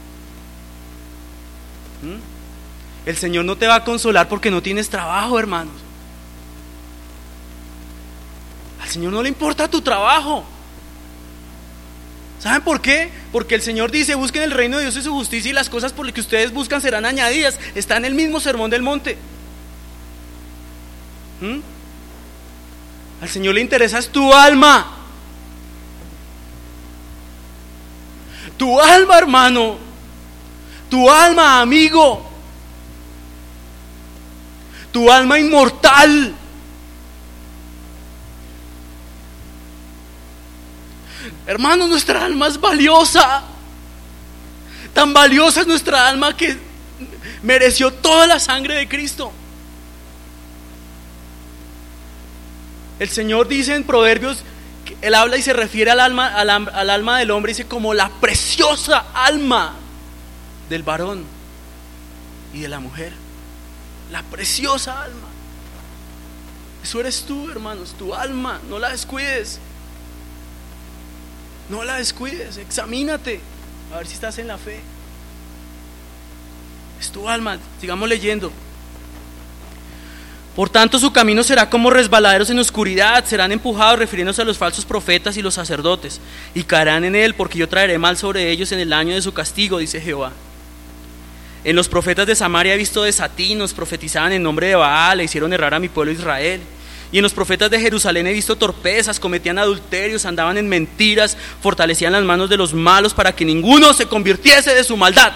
¿Mm? El Señor no te va a consolar porque no tienes trabajo, hermanos. Al Señor no le importa tu trabajo. ¿Saben por qué? Porque el Señor dice: busquen el reino de Dios y su justicia, y las cosas por las que ustedes buscan serán añadidas. Está en el mismo sermón del monte. ¿Mm? Al Señor le interesa es tu alma. Tu alma, hermano. Tu alma, amigo. Tu alma inmortal. Hermano, nuestra alma es valiosa. Tan valiosa es nuestra alma que mereció toda la sangre de Cristo. El Señor dice en Proverbios, Él habla y se refiere al alma, al, al alma del hombre, dice como la preciosa alma del varón y de la mujer. La preciosa alma. Eso eres tú, hermanos, tu alma. No la descuides. No la descuides, examínate a ver si estás en la fe. Es tu alma. Sigamos leyendo. Por tanto, su camino será como resbaladeros en oscuridad, serán empujados, refiriéndose a los falsos profetas y los sacerdotes, y caerán en él, porque yo traeré mal sobre ellos en el año de su castigo, dice Jehová. En los profetas de Samaria he visto desatinos, profetizaban en nombre de Baal, le hicieron errar a mi pueblo Israel. Y en los profetas de Jerusalén he visto torpezas, cometían adulterios, andaban en mentiras, fortalecían las manos de los malos para que ninguno se convirtiese de su maldad.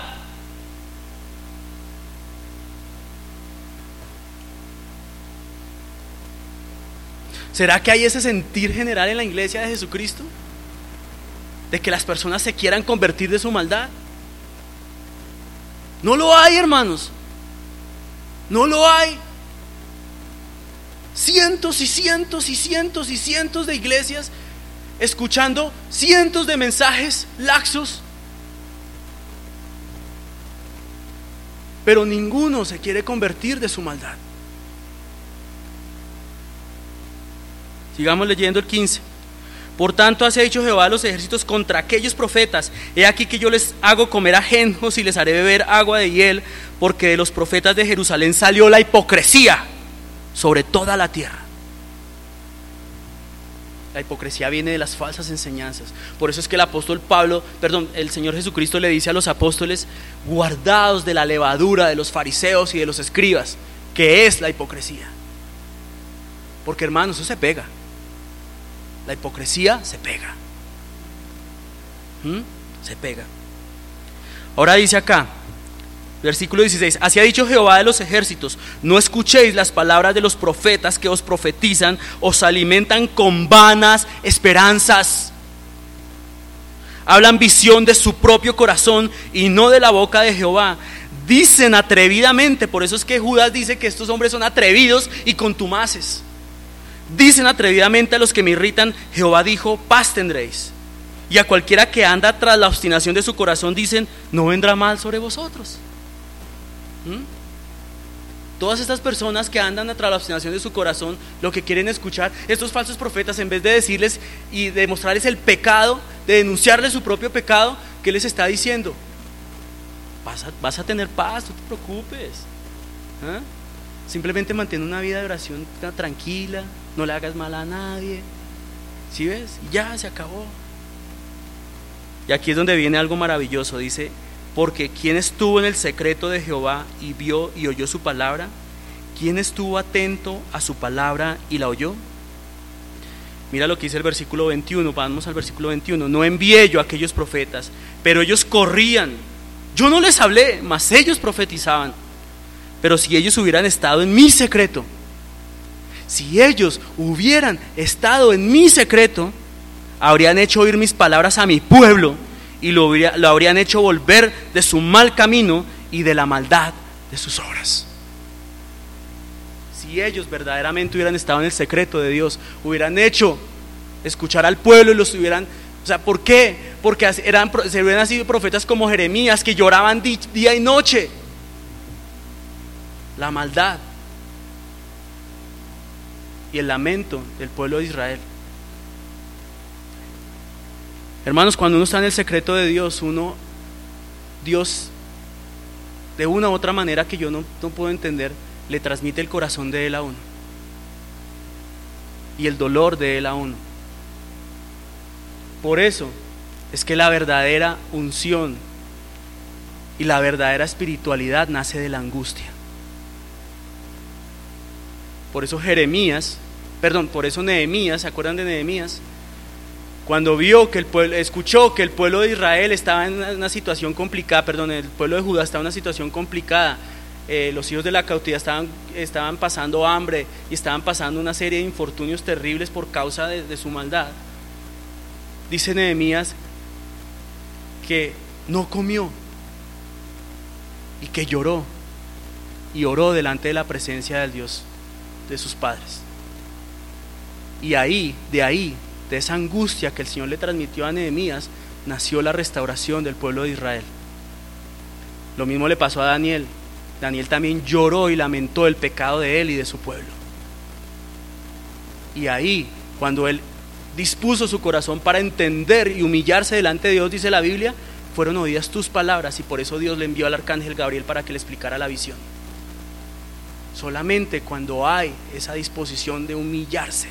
¿Será que hay ese sentir general en la iglesia de Jesucristo? De que las personas se quieran convertir de su maldad. No lo hay, hermanos. No lo hay. Cientos y cientos y cientos y cientos de iglesias escuchando cientos de mensajes laxos, pero ninguno se quiere convertir de su maldad. Sigamos leyendo el quince. Por tanto, así ha dicho Jehová de los ejércitos contra aquellos profetas: he aquí que yo les hago comer ajenjos y les haré beber agua de hiel, porque de los profetas de Jerusalén salió la hipocresía sobre toda la tierra. La hipocresía viene de las falsas enseñanzas. Por eso es que el apóstol Pablo, perdón, el Señor Jesucristo le dice a los apóstoles: guardaos de la levadura de los fariseos y de los escribas, que es la hipocresía. Porque, hermanos, eso se pega. La hipocresía se pega. ¿Mm? Se pega. Ahora dice acá, versículo dieciséis: así ha dicho Jehová de los ejércitos: no escuchéis las palabras de los profetas que os profetizan, os alimentan con vanas esperanzas. Hablan visión de su propio corazón y no de la boca de Jehová. Dicen atrevidamente, por eso es que Judas dice que estos hombres son atrevidos y contumaces. Dicen atrevidamente a los que me irritan: Jehová dijo, paz tendréis. Y a cualquiera que anda tras la obstinación de su corazón dicen: no vendrá mal sobre vosotros. ¿Mm? Todas estas personas que andan tras la obstinación de su corazón, lo que quieren escuchar, estos falsos profetas, en vez de decirles y de mostrarles el pecado, de denunciarles su propio pecado, ¿qué les está diciendo? Vas a, vas a tener paz, no te preocupes. ¿Ah? Simplemente mantén una vida de oración tranquila, no le hagas mal a nadie. ¿Sí ves? Y ya se acabó. Y aquí es donde viene algo maravilloso. Dice: porque ¿quién estuvo en el secreto de Jehová y vio y oyó su palabra? ¿Quién estuvo atento a su palabra y la oyó? Mira lo que dice el versículo veintiuno. Vamos al versículo veintiuno. No envié yo a aquellos profetas, pero ellos corrían. Yo no les hablé, mas ellos profetizaban. Pero si ellos hubieran estado en mi secreto, si ellos hubieran estado en mi secreto, habrían hecho oír mis palabras a mi pueblo y lo, habría, lo habrían hecho volver de su mal camino y de la maldad de sus obras. Si ellos verdaderamente hubieran estado en el secreto de Dios, hubieran hecho escuchar al pueblo y los hubieran, o sea, ¿por qué? Porque eran, se hubieran sido profetas como Jeremías, que lloraban día y noche la maldad y el lamento del pueblo de Israel. Hermanos, cuando uno está en el secreto de Dios, uno, Dios, de una u otra manera que yo no, no puedo entender, le transmite el corazón de Él a uno y el dolor de Él a uno. Por eso es que la verdadera unción y la verdadera espiritualidad nace de la angustia. Por eso Jeremías, perdón, por eso Nehemías, ¿se acuerdan de Nehemías? Cuando vio que el pueblo, escuchó que el pueblo de Israel estaba en una, una situación complicada, perdón, el pueblo de Judá estaba en una situación complicada, eh, los hijos de la cautividad estaban, estaban pasando hambre y estaban pasando una serie de infortunios terribles por causa de, de su maldad. Dice Nehemías que no comió y que lloró y oró delante de la presencia del Dios de sus padres. Y ahí, de ahí, de esa angustia que el Señor le transmitió a Nehemías, nació la restauración del pueblo de Israel. Lo mismo le pasó a Daniel. Daniel también lloró y lamentó el pecado de él y de su pueblo. Y ahí, cuando él dispuso su corazón para entender y humillarse delante de Dios, dice la Biblia, fueron oídas tus palabras, y por eso Dios le envió al arcángel Gabriel para que le explicara la visión. Solamente cuando hay esa disposición de humillarse.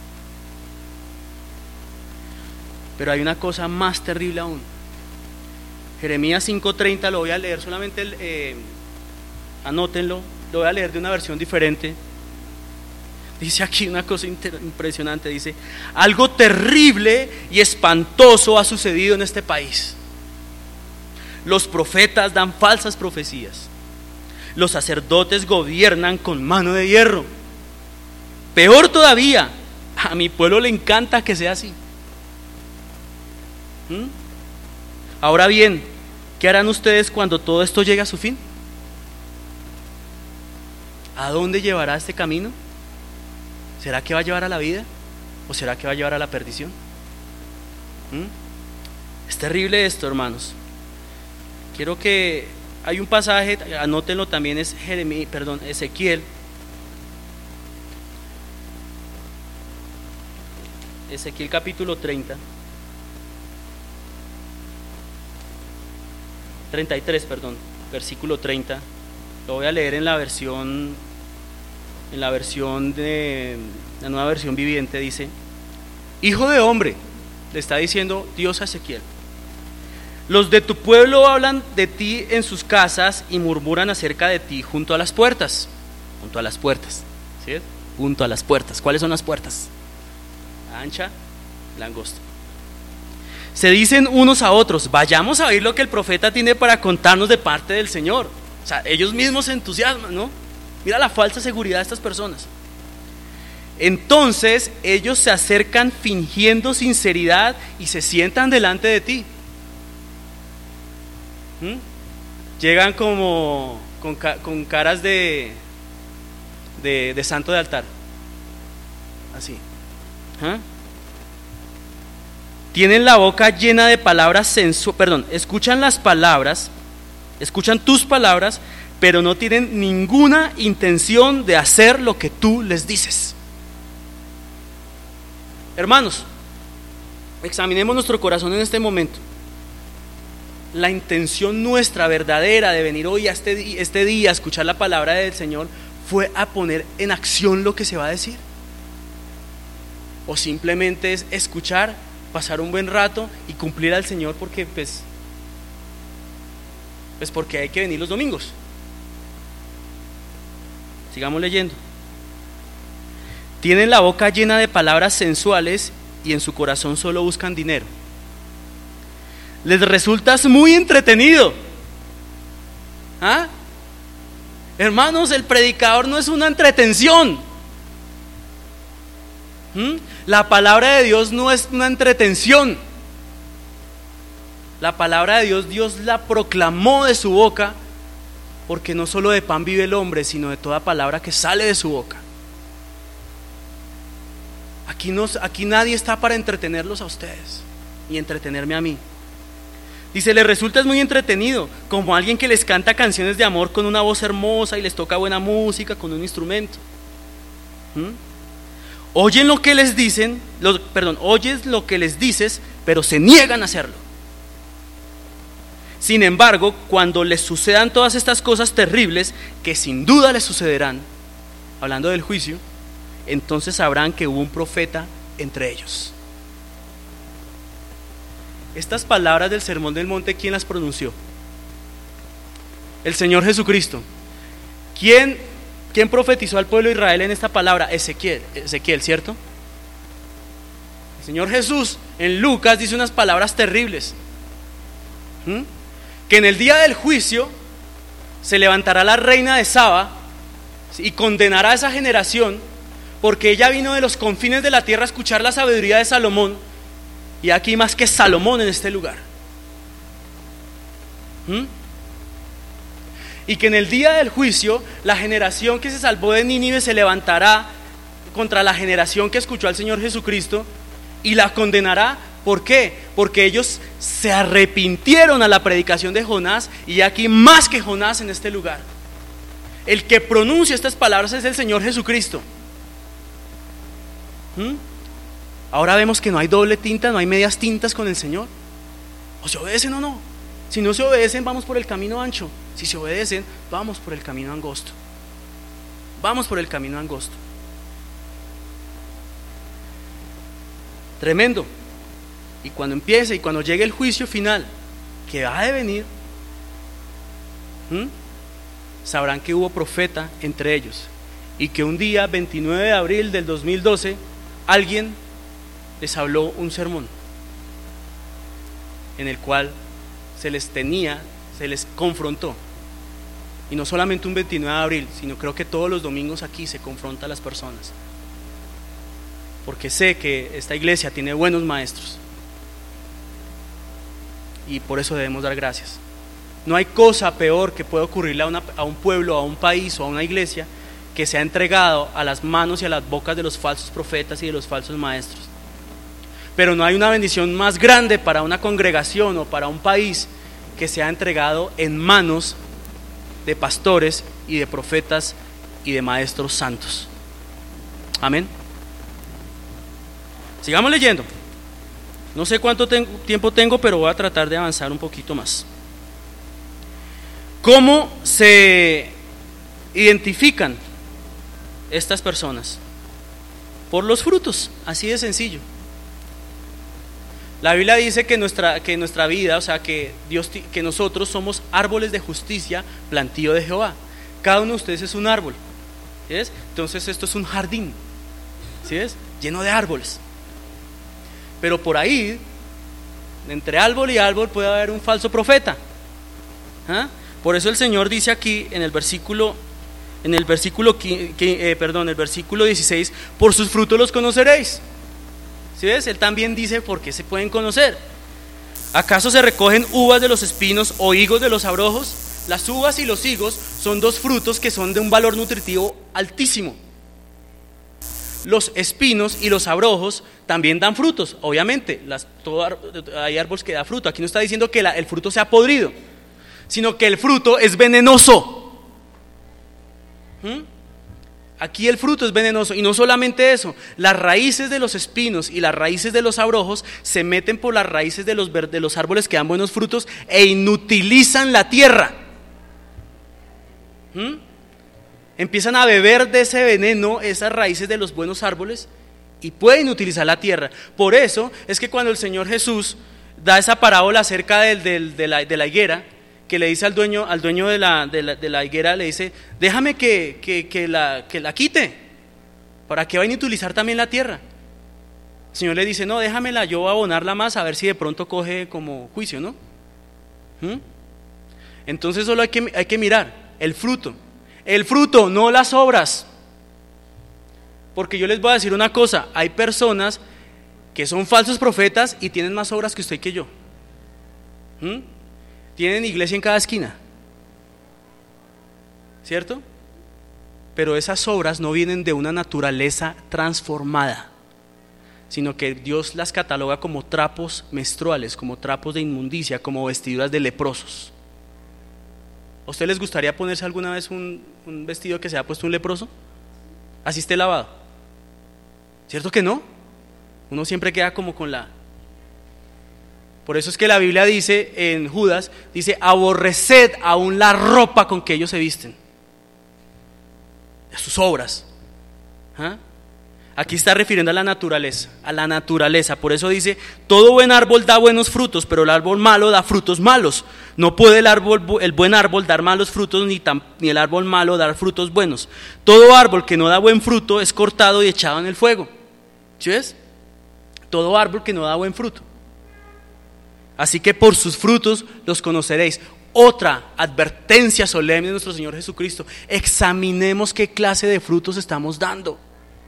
Pero hay una cosa más terrible aún. Jeremías cinco treinta, lo voy a leer solamente, eh, anótenlo, lo voy a leer de una versión diferente. Dice aquí una cosa impresionante, dice: algo terrible y espantoso ha sucedido en este país. Los profetas dan falsas profecías. Los sacerdotes gobiernan con mano de hierro. Peor todavía, a mi pueblo le encanta que sea así. ¿Mm? Ahora bien, ¿qué harán ustedes cuando todo esto llegue a su fin? ¿A dónde llevará este camino? ¿Será que va a llevar a la vida? ¿O será que va a llevar a la perdición? ¿Mm? Es terrible esto, hermanos. Quiero que hay un pasaje, anótenlo también, es Jeremías, perdón, Ezequiel. Ezequiel capítulo treinta. treinta y tres, perdón, versículo treinta. Lo voy a leer en la versión en la versión de la nueva versión viviente. Dice: hijo de hombre, le está diciendo Dios a Ezequiel, los de tu pueblo hablan de ti en sus casas y murmuran acerca de ti junto a las puertas. Junto a las puertas, ¿sí? Junto a las puertas. ¿Cuáles son las puertas? La ancha, la angosta. Se dicen unos a otros: vayamos a oír lo que el profeta tiene para contarnos de parte del Señor. O sea, ellos mismos se entusiasman, ¿no? Mira la falsa seguridad de estas personas. Entonces ellos se acercan fingiendo sinceridad y se sientan delante de ti. ¿Mm? Llegan como con, con caras de, de, de santo de altar. Así. ¿Ah? Tienen la boca llena de palabras sensuales, perdón, escuchan las palabras, escuchan tus palabras, pero no tienen ninguna intención de hacer lo que tú les dices. Hermanos, examinemos nuestro corazón en este momento. La intención nuestra verdadera de venir hoy a este, este día a escuchar la palabra del Señor fue a poner en acción lo que se va a decir, o simplemente es escuchar, pasar un buen rato y cumplir al Señor porque pues, pues porque hay que venir los domingos. Sigamos leyendo. Tienen la boca llena de palabras sensuales y en su corazón solo buscan dinero. Les resultas muy entretenido. ¿Ah? Hermanos, el predicador no es una entretención. ¿Mm? La palabra de Dios no es una entretención. La palabra de Dios, Dios la proclamó de su boca, porque no solo de pan vive el hombre, sino de toda palabra que sale de su boca. Aquí, no, aquí nadie está para entretenerlos a ustedes y entretenerme a mí. Dice, les resulta muy entretenido, como alguien que les canta canciones de amor con una voz hermosa y les toca buena música con un instrumento. ¿Mm? Oyen lo que les dicen, lo, perdón, oyes lo que les dices, pero se niegan a hacerlo. Sin embargo, cuando les sucedan todas estas cosas terribles, que sin duda les sucederán, hablando del juicio, entonces sabrán que hubo un profeta entre ellos. Estas palabras del Sermón del Monte, ¿quién las pronunció? El Señor Jesucristo. ¿Quién, quién profetizó al pueblo de Israel en esta palabra? Ezequiel, Ezequiel, ¿cierto? El Señor Jesús en Lucas dice unas palabras terribles. ¿Mm? Que en el día del juicio se levantará la reina de Saba y condenará a esa generación, porque ella vino de los confines de la tierra a escuchar la sabiduría de Salomón, y aquí más que Salomón en este lugar. ¿Mm? Y que en el día del juicio la generación que se salvó de Nínive se levantará contra la generación que escuchó al Señor Jesucristo y la condenará. ¿Por qué? Porque ellos se arrepintieron a la predicación de Jonás, y aquí más que Jonás en este lugar. El que pronuncia estas palabras es el Señor Jesucristo. ¿Mm? Ahora vemos que no hay doble tinta, no hay medias tintas con el Señor. O se obedecen o no. Si no se obedecen, vamos por el camino ancho. Si se obedecen, vamos por el camino angosto. Vamos por el camino angosto. Tremendo. Y cuando empiece y cuando llegue el juicio final, que ha de venir, ¿hmm? sabrán que hubo profeta entre ellos, y que un día, veintinueve de abril del dos mil doce, alguien les habló un sermón en el cual se les tenía, se les confrontó. Y no solamente un veintinueve de abril, sino creo que todos los domingos aquí se confronta a las personas, porque sé que esta iglesia tiene buenos maestros, y por eso debemos dar gracias. No hay cosa peor que pueda ocurrirle a, una, a un pueblo, a un país o a una iglesia que se ha entregado a las manos y a las bocas de los falsos profetas y de los falsos maestros. Pero no hay una bendición más grande para una congregación o para un país que se ha entregado en manos de pastores y de profetas y de maestros santos. Amén. Sigamos leyendo. No sé cuánto tengo, tiempo tengo, pero voy a tratar de avanzar un poquito más. ¿Cómo se identifican estas personas? Por los frutos, así de sencillo. La Biblia dice que nuestra, que nuestra vida, o sea, que Dios, que nosotros somos árboles de justicia, plantío de Jehová. Cada uno de ustedes es un árbol, ¿sí ves? Entonces esto es un jardín, ¿sí ves? Lleno de árboles. Pero por ahí, entre árbol y árbol, puede haber un falso profeta. ¿Ah? Por eso el Señor dice aquí en el versículo, en el versículo, que, eh, perdón, el versículo dieciséis: por sus frutos los conoceréis. ¿Sí ves? Él también dice por qué se pueden conocer. ¿Acaso se recogen uvas de los espinos o higos de los abrojos? Las uvas y los higos son dos frutos que son de un valor nutritivo altísimo. Los espinos y los abrojos también dan frutos, obviamente. Las, todo, hay árboles que dan fruto. Aquí no está diciendo que la, el fruto sea podrido, sino que el fruto es venenoso. ¿Mm? Aquí el fruto es venenoso, y no solamente eso, las raíces de los espinos y las raíces de los abrojos se meten por las raíces de los, de los árboles que dan buenos frutos e inutilizan la tierra. ¿Mm? Empiezan a beber de ese veneno esas raíces de los buenos árboles y pueden utilizar la tierra. Por eso es que cuando el Señor Jesús da esa parábola acerca del, del, de, la, de la higuera, que le dice al dueño, al dueño de la, de la, de la higuera, le dice: déjame que, que, que, la, que la quite, para que vayan a utilizar también la tierra. El Señor le dice: no, déjamela, yo voy a abonarla más, a ver si de pronto coge como juicio, ¿no? ¿Mm? Entonces solo hay que, hay que mirar el fruto, el fruto, no las obras. Porque yo les voy a decir una cosa, hay personas que son falsos profetas y tienen más obras que usted y que yo. ¿Mm? Tienen iglesia en cada esquina, ¿cierto? Pero esas obras no vienen de una naturaleza transformada, sino que Dios las cataloga como trapos menstruales, como trapos de inmundicia, como vestiduras de leprosos. ¿A usted les gustaría ponerse alguna vez un, un vestido que se ha puesto un leproso? Así esté lavado. ¿Cierto que no? Uno siempre queda como con la... Por eso es que la Biblia dice en Judas, dice, aborreced aún la ropa con que ellos se visten. De sus obras. ¿Ah? Aquí está refiriendo a la naturaleza, a la naturaleza. Por eso dice, todo buen árbol da buenos frutos, pero el árbol malo da frutos malos. No puede el árbol, el buen árbol dar malos frutos, ni, tan, ni el árbol malo dar frutos buenos. Todo árbol que no da buen fruto es cortado y echado en el fuego. ¿Sí ves? Todo árbol que no da buen fruto. Así que por sus frutos los conoceréis. Otra advertencia solemne de nuestro Señor Jesucristo: examinemos qué clase de frutos estamos dando.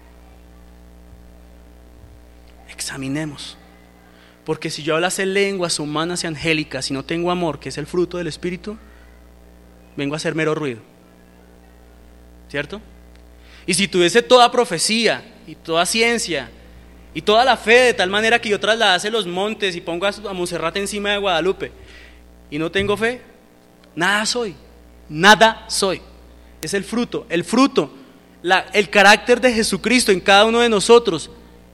Examinemos. Porque si yo hablase lenguas humanas y angélicas y no tengo amor, que es el fruto del Espíritu, vengo a hacer mero ruido. ¿Cierto? Y si tuviese toda profecía y toda ciencia y toda la fe, de tal manera que yo trasladase los montes y pongo a Monserrate encima de Guadalupe, y no tengo fe, nada soy, nada soy. Es el fruto, el fruto, la, el carácter de Jesucristo en cada uno de nosotros.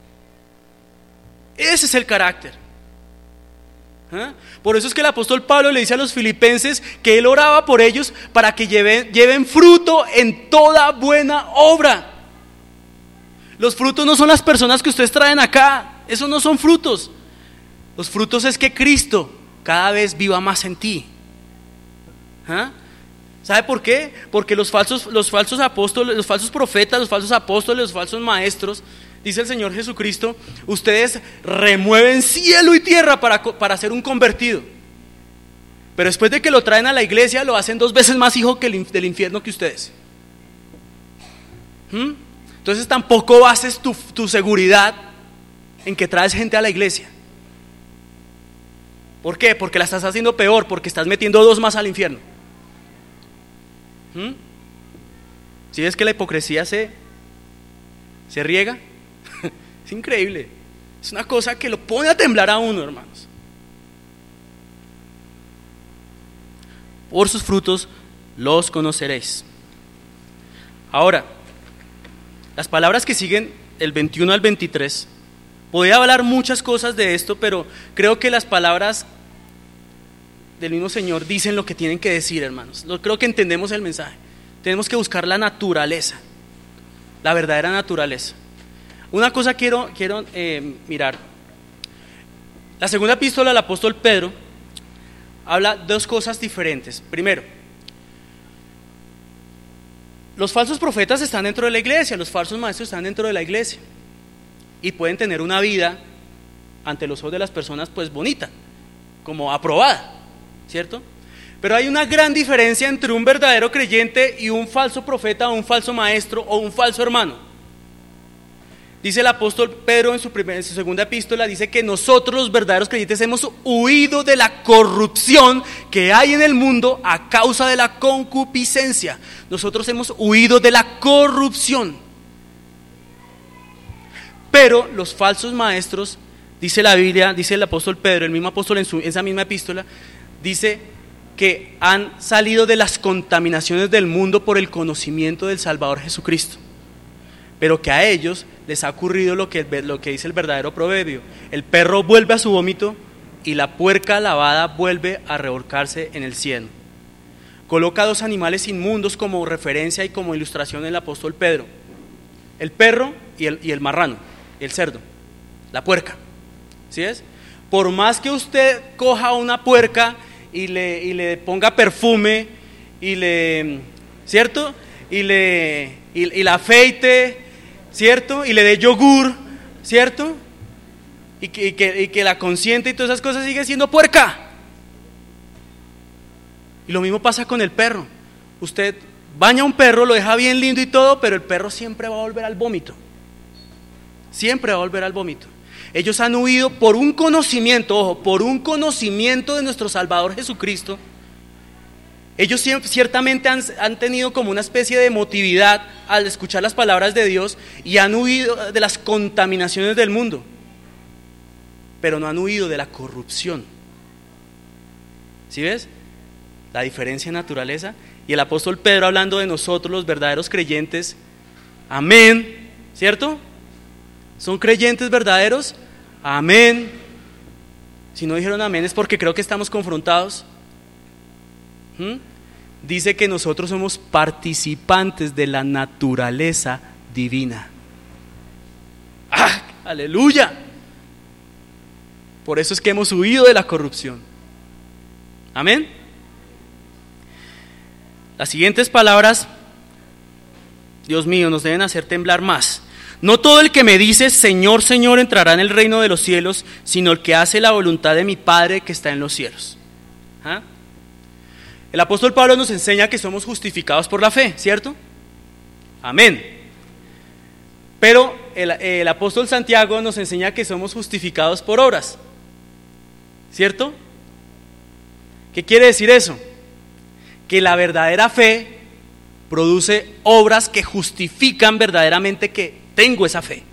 Ese es el carácter. ¿Ah? Por eso es que el apóstol Pablo le dice a los filipenses que él oraba por ellos para que lleven, lleven fruto en toda buena obra. Los frutos no son las personas que ustedes traen acá, esos no son frutos. Los frutos es que Cristo cada vez viva más en ti. ¿Ah? ¿Sabe por qué? Porque los falsos, los falsos apóstoles, los falsos profetas, los falsos apóstoles, los falsos maestros, dice el Señor Jesucristo, ustedes remueven cielo y tierra para, para ser un convertido. Pero después de que lo traen a la iglesia, lo hacen dos veces más hijo que el, del infierno que ustedes. ¿Mm? Entonces tampoco bases tu, tu seguridad en que traes gente a la iglesia. ¿Por qué? Porque la estás haciendo peor, porque estás metiendo dos más al infierno. ¿Mm? ¿Sí ves que la hipocresía se, se riega? Es increíble. Es una cosa que lo pone a temblar a uno, hermanos. Por sus frutos los conoceréis. Ahora, las palabras que siguen el veintiuno al veintitrés, podría hablar muchas cosas de esto, pero creo que las palabras del mismo Señor dicen lo que tienen que decir, hermanos. Creo que entendemos el mensaje. Tenemos que buscar la naturaleza, la verdadera naturaleza. Una cosa quiero, quiero eh, mirar. La segunda epístola del apóstol Pedro habla de dos cosas diferentes. Primero, los falsos profetas están dentro de la iglesia, los falsos maestros están dentro de la iglesia y pueden tener una vida ante los ojos de las personas pues bonita, como aprobada, ¿cierto? Pero hay una gran diferencia entre un verdadero creyente y un falso profeta o un falso maestro o un falso hermano. Dice el apóstol Pedro en su, primera, en su segunda epístola, dice que nosotros los verdaderos creyentes hemos huido de la corrupción que hay en el mundo a causa de la concupiscencia. Nosotros hemos huido de la corrupción. Pero los falsos maestros, dice la Biblia, dice el apóstol Pedro, el mismo apóstol en, su, en esa misma epístola, dice que han salido de las contaminaciones del mundo por el conocimiento del Salvador Jesucristo. Pero que a ellos les ha ocurrido lo que, lo que dice el verdadero proverbio: el perro vuelve a su vómito y la puerca lavada vuelve a revolcarse en el cieno. Coloca dos animales inmundos como referencia y como ilustración en el apóstol Pedro: el perro y el, y el marrano, el cerdo, la puerca. ¿Sí es? Por más que usted coja una puerca y le, y le ponga perfume y le, ¿cierto? Y le y, y la afeite, ¿cierto? Y le dé yogur, ¿cierto? Y que, y, que, y que la consiente y todas esas cosas, sigue siendo puerca. Y lo mismo pasa con el perro. Usted baña a un perro, lo deja bien lindo y todo, pero el perro siempre va a volver al vómito. siempre va a volver al vómito. Ellos han huido por un conocimiento, ojo, por un conocimiento de nuestro Salvador Jesucristo. Ellos ciertamente han, han tenido como una especie de emotividad al escuchar las palabras de Dios y han huido de las contaminaciones del mundo, pero no han huido de la corrupción. ¿Sí ves? La diferencia en naturaleza. Y el apóstol Pedro, hablando de nosotros los verdaderos creyentes, amén, ¿cierto? ¿Son creyentes verdaderos? Amén. Si no dijeron amén es porque creo que estamos confrontados. ¿Mm? Dice que nosotros somos participantes de la naturaleza divina. ¡Ah! ¡Aleluya! Por eso es que hemos huido de la corrupción. Amén. Las siguientes palabras, Dios mío, nos deben hacer temblar más. No todo el que me dice Señor, Señor entrará en el reino de los cielos, sino el que hace la voluntad de mi Padre que está en los cielos. ¿Ah? El apóstol Pablo nos enseña que somos justificados por la fe, ¿cierto? Amén. Pero el, el apóstol Santiago nos enseña que somos justificados por obras, ¿cierto? ¿Qué quiere decir eso? Que la verdadera fe produce obras que justifican verdaderamente que tengo esa fe.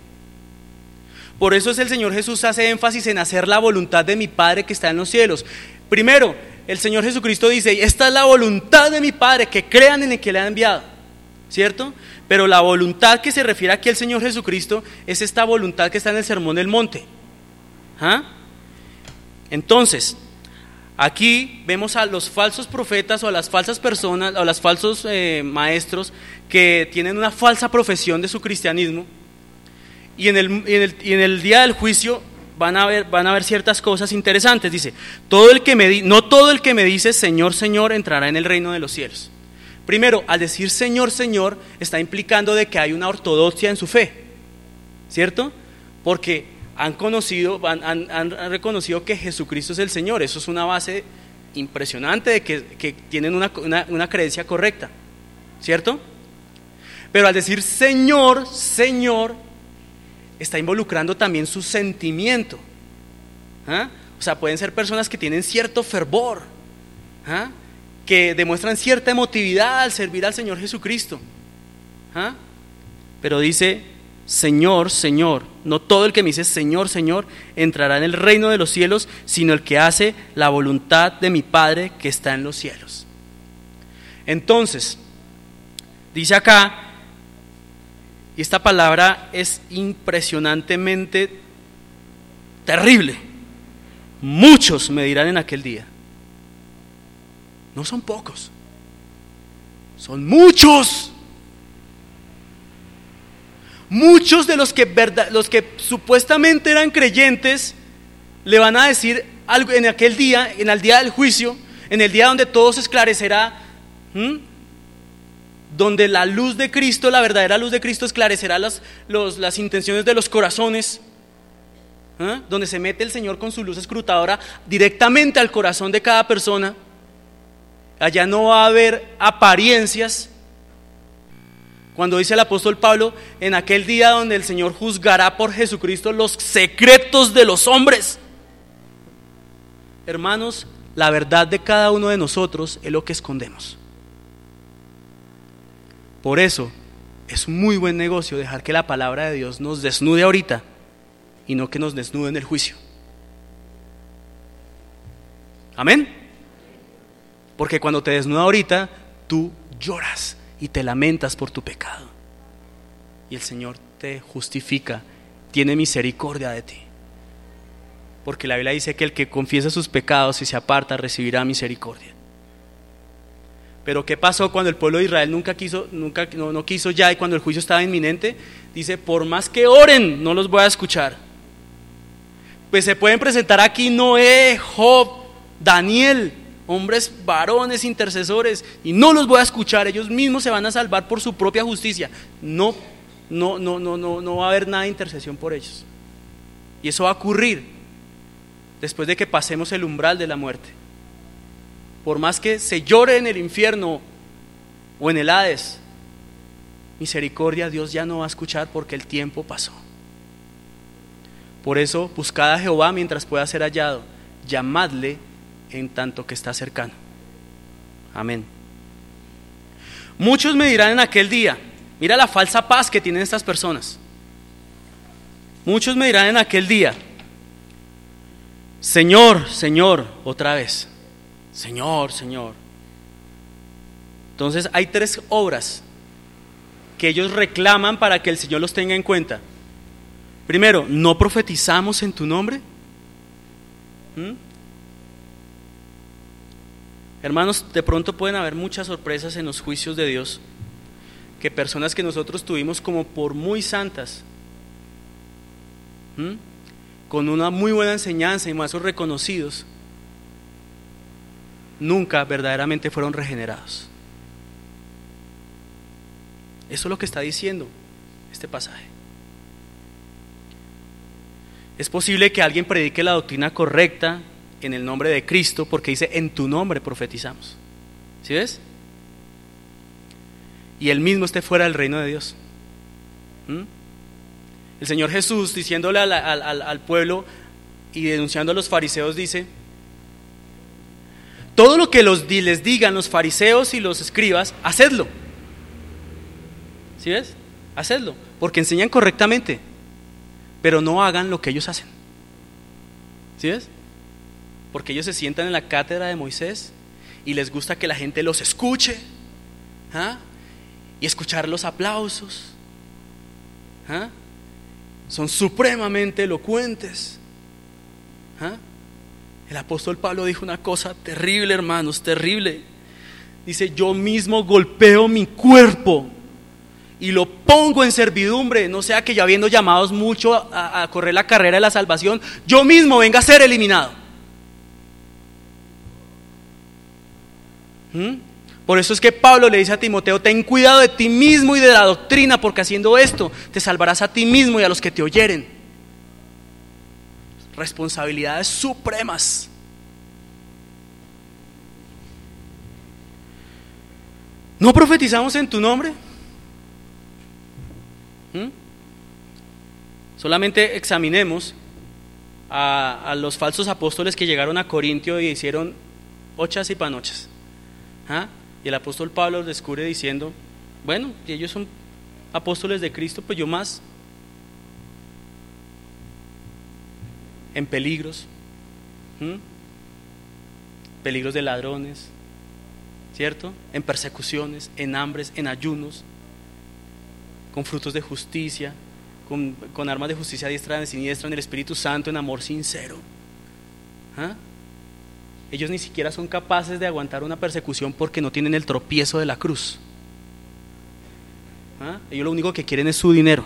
Por eso es el Señor Jesús hace énfasis en hacer la voluntad de mi Padre que está en los cielos. Primero, el Señor Jesucristo dice, esta es la voluntad de mi Padre, que crean en el que le ha enviado, ¿cierto? Pero la voluntad que se refiere aquí al Señor Jesucristo es esta voluntad que está en el Sermón del Monte. ¿Ah? Entonces, aquí vemos a los falsos profetas o a las falsas personas, o a los falsos eh, maestros que tienen una falsa profesión de su cristianismo, y en el, y en el, y en el día del juicio van a ver, van a ver ciertas cosas interesantes. Dice, todo el que me di, no todo el que me dice Señor, Señor entrará en el reino de los cielos. Primero, al decir Señor, Señor, está implicando de que hay una ortodoxia en su fe, ¿cierto? Porque han conocido, han, han, han reconocido que Jesucristo es el Señor. Eso es una base impresionante de que, que tienen una, una, una creencia correcta, ¿cierto? Pero al decir Señor, Señor, está involucrando también su sentimiento. ¿Ah? O sea, pueden ser personas que tienen cierto fervor, ¿ah? que demuestran cierta emotividad al servir al Señor Jesucristo. ¿Ah? Pero dice Señor, Señor, no todo el que me dice Señor, Señor entrará en el reino de los cielos, sino el que hace la voluntad de mi Padre que está en los cielos. Entonces, dice acá, y esta palabra es impresionantemente terrible. Muchos me dirán en aquel día. No son pocos, son muchos. Muchos de los que, verdad, los que supuestamente eran creyentes le van a decir algo en aquel día, en el día del juicio, en el día donde todo se esclarecerá, ¿hmm? donde la luz de Cristo, la verdadera luz de Cristo esclarecerá las, los, las intenciones de los corazones, ¿eh? donde se mete el Señor con su luz escrutadora directamente al corazón de cada persona. Allá no va a haber apariencias. Cuando dice el apóstol Pablo, en aquel día donde el Señor juzgará por Jesucristo los secretos de los hombres. Hermanos, la verdad de cada uno de nosotros es lo que escondemos. Por eso es muy buen negocio dejar que la palabra de Dios nos desnude ahorita y no que nos desnude en el juicio. Amén. Porque cuando te desnuda ahorita, tú lloras y te lamentas por tu pecado. Y el Señor te justifica, tiene misericordia de ti. Porque la Biblia dice que el que confiesa sus pecados y se aparta recibirá misericordia. Pero ¿qué pasó cuando el pueblo de Israel nunca quiso, nunca, no, no quiso ya, y cuando el juicio estaba inminente? Dice, por más que oren, no los voy a escuchar. Pues se pueden presentar aquí Noé, Job, Daniel, hombres varones, intercesores, y no los voy a escuchar. Ellos mismos se van a salvar por su propia justicia. No, no, no, no, no, no va a haber nada de intercesión por ellos. Y eso va a ocurrir después de que pasemos el umbral de la muerte. Por más que se llore en el infierno o en el Hades, misericordia Dios ya no va a escuchar porque el tiempo pasó. Por eso, buscad a Jehová mientras pueda ser hallado, llamadle en tanto que está cercano. Amén. Muchos me dirán en aquel día, mira la falsa paz que tienen estas personas. Muchos me dirán en aquel día, Señor, Señor, otra vez, Señor, Señor. Entonces hay tres obras que ellos reclaman para que el Señor los tenga en cuenta. Primero, ¿no profetizamos en tu nombre? ¿Mm? Hermanos, de pronto pueden haber muchas sorpresas en los juicios de Dios, que personas que nosotros tuvimos como por muy santas, ¿Mm? con una muy buena enseñanza y maestros reconocidos, nunca verdaderamente fueron regenerados. Eso es lo que está diciendo este pasaje. Es posible que alguien predique la doctrina correcta en el nombre de Cristo, porque dice, en tu nombre profetizamos. ¿Sí ves? Y él mismo esté fuera del reino de Dios. ¿Mm? El Señor Jesús, diciéndole al, al, al, al pueblo y denunciando a los fariseos, dice, todo lo que los, les digan los fariseos y los escribas, hacedlo. ¿Sí ves? Hacedlo, porque enseñan correctamente, pero no hagan lo que ellos hacen. ¿Sí ves? Porque ellos se sientan en la cátedra de Moisés y les gusta que la gente los escuche, ¿ah? y escuchar los aplausos, ¿ah? son supremamente elocuentes, ¿ah? El apóstol Pablo dijo una cosa terrible, hermanos, terrible. Dice, yo mismo golpeo mi cuerpo y lo pongo en servidumbre, no sea que yo, habiendo llamados mucho a, a correr la carrera de la salvación, yo mismo venga a ser eliminado. ¿Mm? Por eso es que Pablo le dice a Timoteo, ten cuidado de ti mismo y de la doctrina, porque haciendo esto te salvarás a ti mismo y a los que te oyeren. Responsabilidades supremas. ¿No profetizamos en tu nombre? ¿Mm? Solamente examinemos a, a los falsos apóstoles que llegaron a Corintio y hicieron ochas y panochas. ¿Ah? Y el apóstol Pablo los descubre diciendo, bueno, si ellos son apóstoles de Cristo, pues yo más. En peligros, ¿Mm? peligros de ladrones, ¿cierto? En persecuciones, en hambres, en ayunos, con frutos de justicia, con, con armas de justicia diestra y siniestra, en el Espíritu Santo, en amor sincero. ¿Ah? Ellos ni siquiera son capaces de aguantar una persecución porque no tienen el tropiezo de la cruz. ¿Ah? Ellos lo único que quieren es su dinero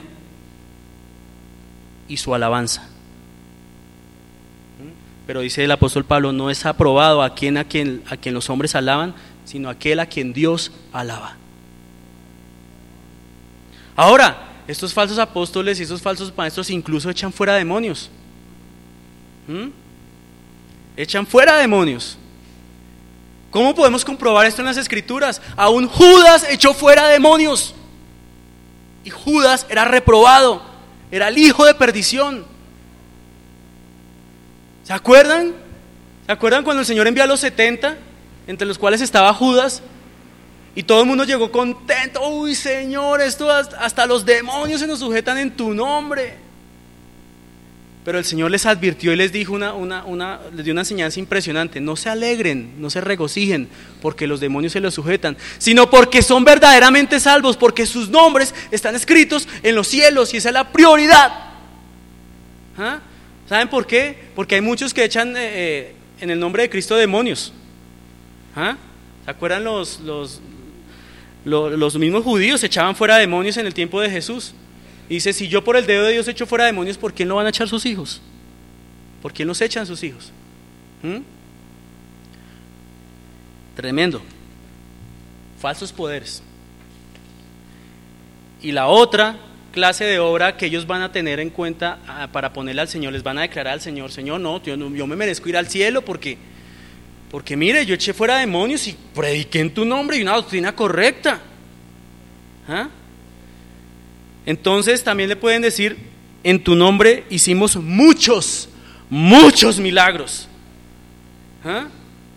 y su alabanza. Pero dice el apóstol Pablo, no es aprobado a quien, a quien, a quien los hombres alaban, sino aquel a quien Dios alaba. Ahora, estos falsos apóstoles y estos falsos maestros incluso echan fuera demonios. ¿Mm? Echan fuera demonios. ¿Cómo podemos comprobar esto en las Escrituras? Aún Judas echó fuera demonios. Y Judas era reprobado, era el hijo de perdición. ¿Se acuerdan? ¿Se acuerdan cuando el Señor envió a los setenta, entre los cuales estaba Judas? Y todo el mundo llegó contento. Uy, Señor, esto hasta, hasta los demonios se nos sujetan en tu nombre. Pero el Señor les advirtió y les dijo una, una, una, les dio una enseñanza impresionante. No se alegren, no se regocijen porque los demonios se los sujetan, sino porque son verdaderamente salvos, porque sus nombres están escritos en los cielos y esa es la prioridad. ¿Ah? ¿Saben por qué? Porque hay muchos que echan eh, en el nombre de Cristo demonios. ¿Ah? ¿Se acuerdan los, los, los, los mismos judíos echaban fuera demonios en el tiempo de Jesús? Y dice, si yo por el dedo de Dios echo fuera demonios, ¿por quién no van a echar sus hijos? ¿Por quién los echan sus hijos? ¿Mm? Tremendo. Falsos poderes. Y la otra clase de obra que ellos van a tener en cuenta ah, para ponerle al Señor, les van a declarar al Señor, Señor, no, yo, no, yo me merezco ir al cielo porque, porque mire, yo eché fuera demonios y prediqué en tu nombre y una doctrina correcta. ¿Ah? Entonces también le pueden decir, en tu nombre hicimos muchos, muchos milagros. ¿Ah?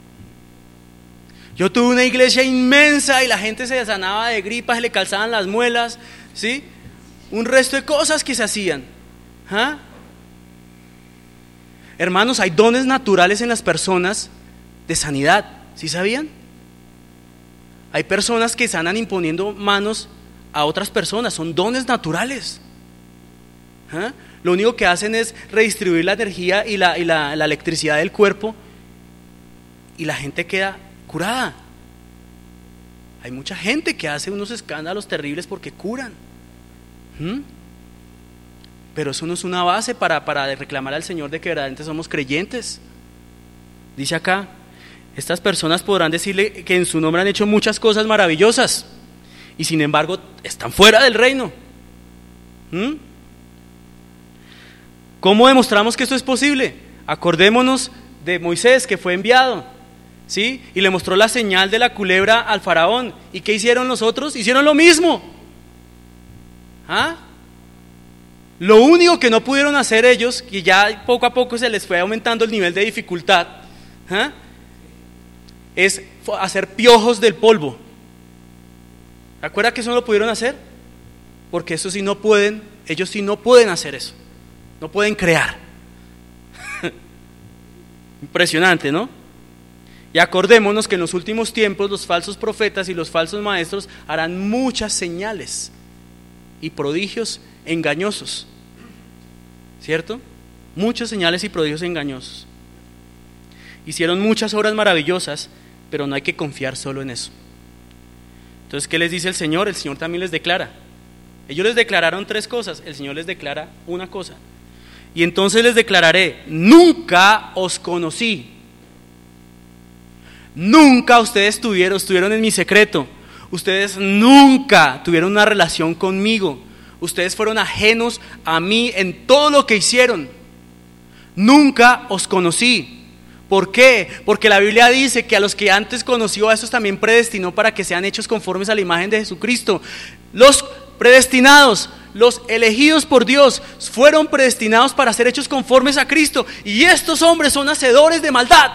Yo tuve una iglesia inmensa y la gente se sanaba de gripas, se le calzaban las muelas, ¿sí? Un resto de cosas que se hacían. ¿Ah? Hermanos, hay dones naturales en las personas de sanidad, ¿sí sabían? Hay personas que sanan imponiendo manos a otras personas, son dones naturales. ¿Ah? Lo único que hacen es redistribuir la energía y, la, y la, la electricidad del cuerpo y la gente queda curada. Hay mucha gente que hace unos escándalos terribles porque curan. ¿Mm? Pero eso no es una base para, para reclamar al Señor de que verdaderamente somos creyentes. Dice acá, estas personas podrán decirle que en su nombre han hecho muchas cosas maravillosas y sin embargo están fuera del reino. ¿Mm? ¿Cómo demostramos que esto es posible? Acordémonos de Moisés, que fue enviado, ¿sí? Y le mostró la señal de la culebra al faraón. ¿Y qué hicieron los otros? Hicieron lo mismo. ¿Ah? Lo único que no pudieron hacer ellos, que ya poco a poco se les fue aumentando el nivel de dificultad, ¿ah? es hacer piojos del polvo. ¿Se acuerda que eso no lo pudieron hacer? Porque eso sí no pueden, ellos sí no pueden hacer eso, no pueden crear. Impresionante, ¿no? Y acordémonos que en los últimos tiempos los falsos profetas y los falsos maestros harán muchas señales y prodigios engañosos, ¿cierto? Muchas señales y prodigios engañosos. Hicieron muchas obras maravillosas, pero no hay que confiar solo en eso. Entonces, ¿qué les dice el Señor? El Señor también les declara. Ellos les declararon tres cosas, el Señor les declara una cosa. Y entonces les declararé, nunca os conocí. Nunca ustedes estuvieron, estuvieron en mi secreto. Ustedes nunca tuvieron una relación conmigo. Ustedes fueron ajenos a mí en todo lo que hicieron. Nunca os conocí. ¿Por qué? Porque la Biblia dice que a los que antes conoció, a esos también predestinó para que sean hechos conformes a la imagen de Jesucristo. Los predestinados, los elegidos por Dios, fueron predestinados para ser hechos conformes a Cristo. Y estos hombres son hacedores de maldad.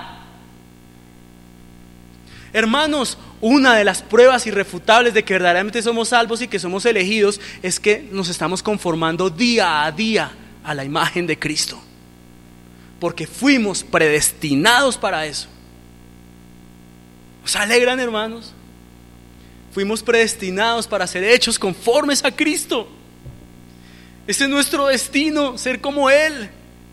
Hermanos, una de las pruebas irrefutables de que verdaderamente somos salvos y que somos elegidos es que nos estamos conformando día a día a la imagen de Cristo, porque fuimos predestinados para eso. ¿Os alegran, hermanos? Fuimos predestinados para ser hechos conformes a Cristo. Ese es nuestro destino, ser como Él.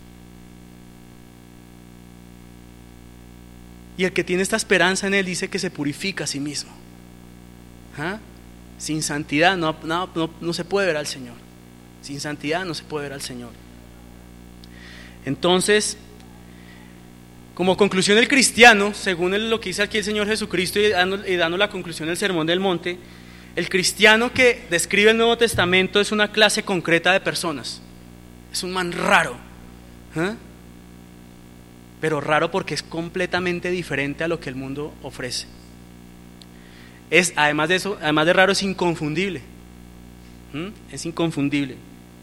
Y el que tiene esta esperanza en Él dice que se purifica a sí mismo. ¿Ah? Sin santidad no, no, no, no se puede ver al Señor. Sin santidad no se puede ver al Señor. Entonces, como conclusión del cristiano, según lo que dice aquí el Señor Jesucristo y dando, y dando la conclusión del Sermón del Monte, el cristiano que describe el Nuevo Testamento es una clase concreta de personas. Es un man raro. ¿Ah? Pero raro porque es completamente diferente a lo que el mundo ofrece. Es, además de eso, además de raro, es inconfundible. ¿Mm? Es inconfundible.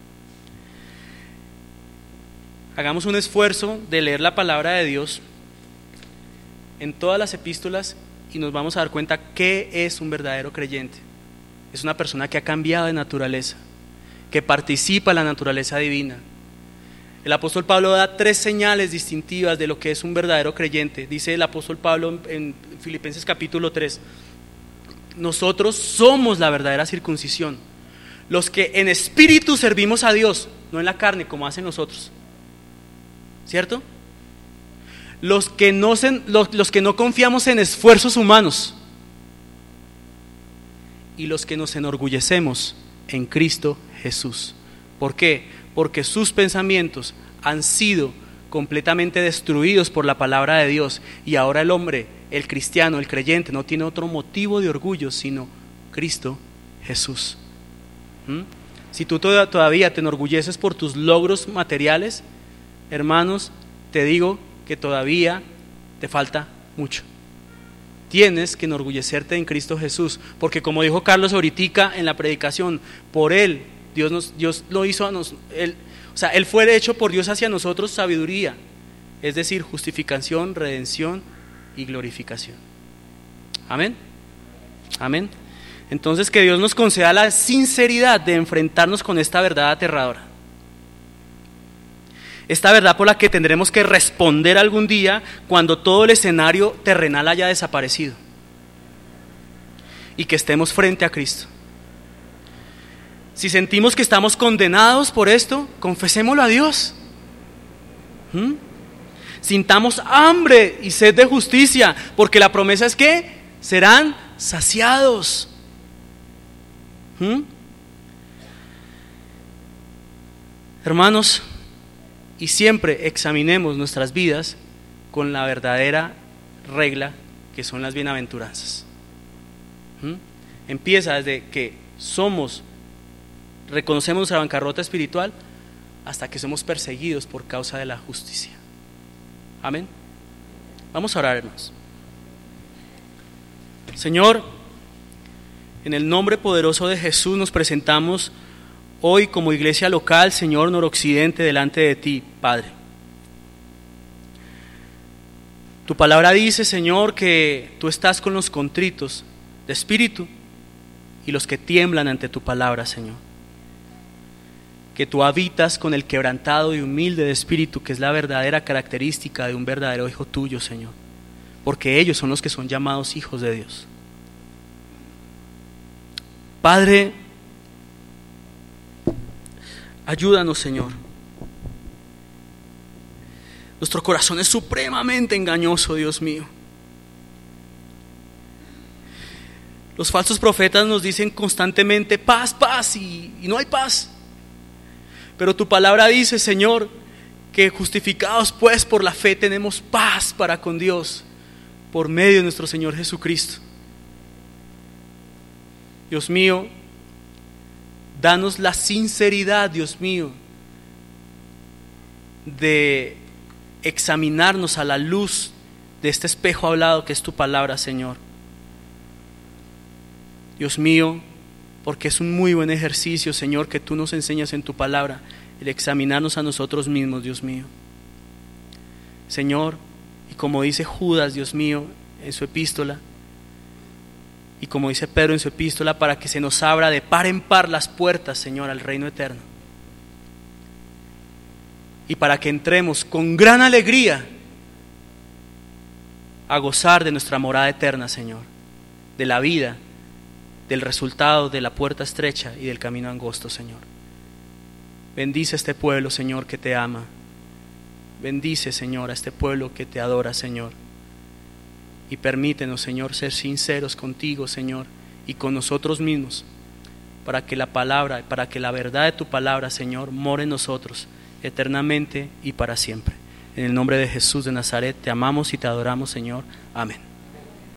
Hagamos un esfuerzo de leer la palabra de Dios en todas las epístolas y nos vamos a dar cuenta qué es un verdadero creyente. Es una persona que ha cambiado de naturaleza, que participa en la naturaleza divina. El apóstol Pablo da tres señales distintivas de lo que es un verdadero creyente. Dice el apóstol Pablo en Filipenses capítulo tres: nosotros somos la verdadera circuncisión, los que en espíritu servimos a Dios, no en la carne como hacen los otros, ¿cierto? Los que no, se, los, los que no confiamos en esfuerzos humanos y los que nos enorgullecemos en Cristo Jesús. ¿Por qué? Porque sus pensamientos han sido completamente destruidos por la palabra de Dios y ahora el hombre, el cristiano, el creyente no tiene otro motivo de orgullo sino Cristo Jesús. ¿Mm? Si tú todavía te enorgulleces por tus logros materiales, hermanos, te digo que todavía te falta mucho. Tienes que enorgullecerte en Cristo Jesús, porque como dijo Carlos ahorita en la predicación, por Él Dios, nos, Dios lo hizo a nosotros. O sea, Él fue hecho por Dios hacia nosotros sabiduría, es decir, justificación, redención y glorificación. Amén. Amén. Entonces, que Dios nos conceda la sinceridad de enfrentarnos con esta verdad aterradora. Esta verdad por la que tendremos que responder algún día cuando todo el escenario terrenal haya desaparecido y que estemos frente a Cristo. Si sentimos que estamos condenados por esto, confesémoslo a Dios. ¿Mm? Sintamos hambre y sed de justicia, porque la promesa es que serán saciados. ¿Mm? Hermanos, y siempre examinemos nuestras vidas con la verdadera regla que son las bienaventuranzas. ¿Mm? Empieza desde que somos, reconocemos nuestra bancarrota espiritual hasta que somos perseguidos por causa de la justicia. Amén. Vamos a orar, hermanos. Señor, en el nombre poderoso de Jesús nos presentamos hoy como iglesia local, Señor, noroccidente, delante de ti, Padre. Tu palabra dice, Señor, que tú estás con los contritos de espíritu y los que tiemblan ante tu palabra, Señor. Que tú habitas con el quebrantado y humilde de espíritu, que es la verdadera característica de un verdadero hijo tuyo, Señor, porque ellos son los que son llamados hijos de Dios. Padre, ayúdanos, Señor. Nuestro corazón es supremamente engañoso, Dios mío. Los falsos profetas nos dicen constantemente paz, paz, y, y no hay paz. Pero tu palabra dice, Señor, que justificados pues por la fe tenemos paz para con Dios por medio de nuestro Señor Jesucristo. Dios mío, danos la sinceridad, Dios mío, de examinarnos a la luz de este espejo hablado que es tu palabra, Señor. Dios mío, porque es un muy buen ejercicio, Señor, que tú nos enseñas en tu palabra, el examinarnos a nosotros mismos, Dios mío. Señor, y como dice Judas, Dios mío, en su epístola, y como dice Pedro en su epístola, para que se nos abra de par en par las puertas, Señor, al reino eterno. Y para que entremos con gran alegría a gozar de nuestra morada eterna, Señor, de la vida, del resultado de la puerta estrecha y del camino angosto, Señor. Bendice a este pueblo, Señor, que te ama. Bendice, Señor, a este pueblo que te adora, Señor. Y permítenos, Señor, ser sinceros contigo, Señor, y con nosotros mismos, para que la palabra, para que la verdad de tu palabra, Señor, more en nosotros eternamente y para siempre. En el nombre de Jesús de Nazaret, te amamos y te adoramos, Señor. Amén.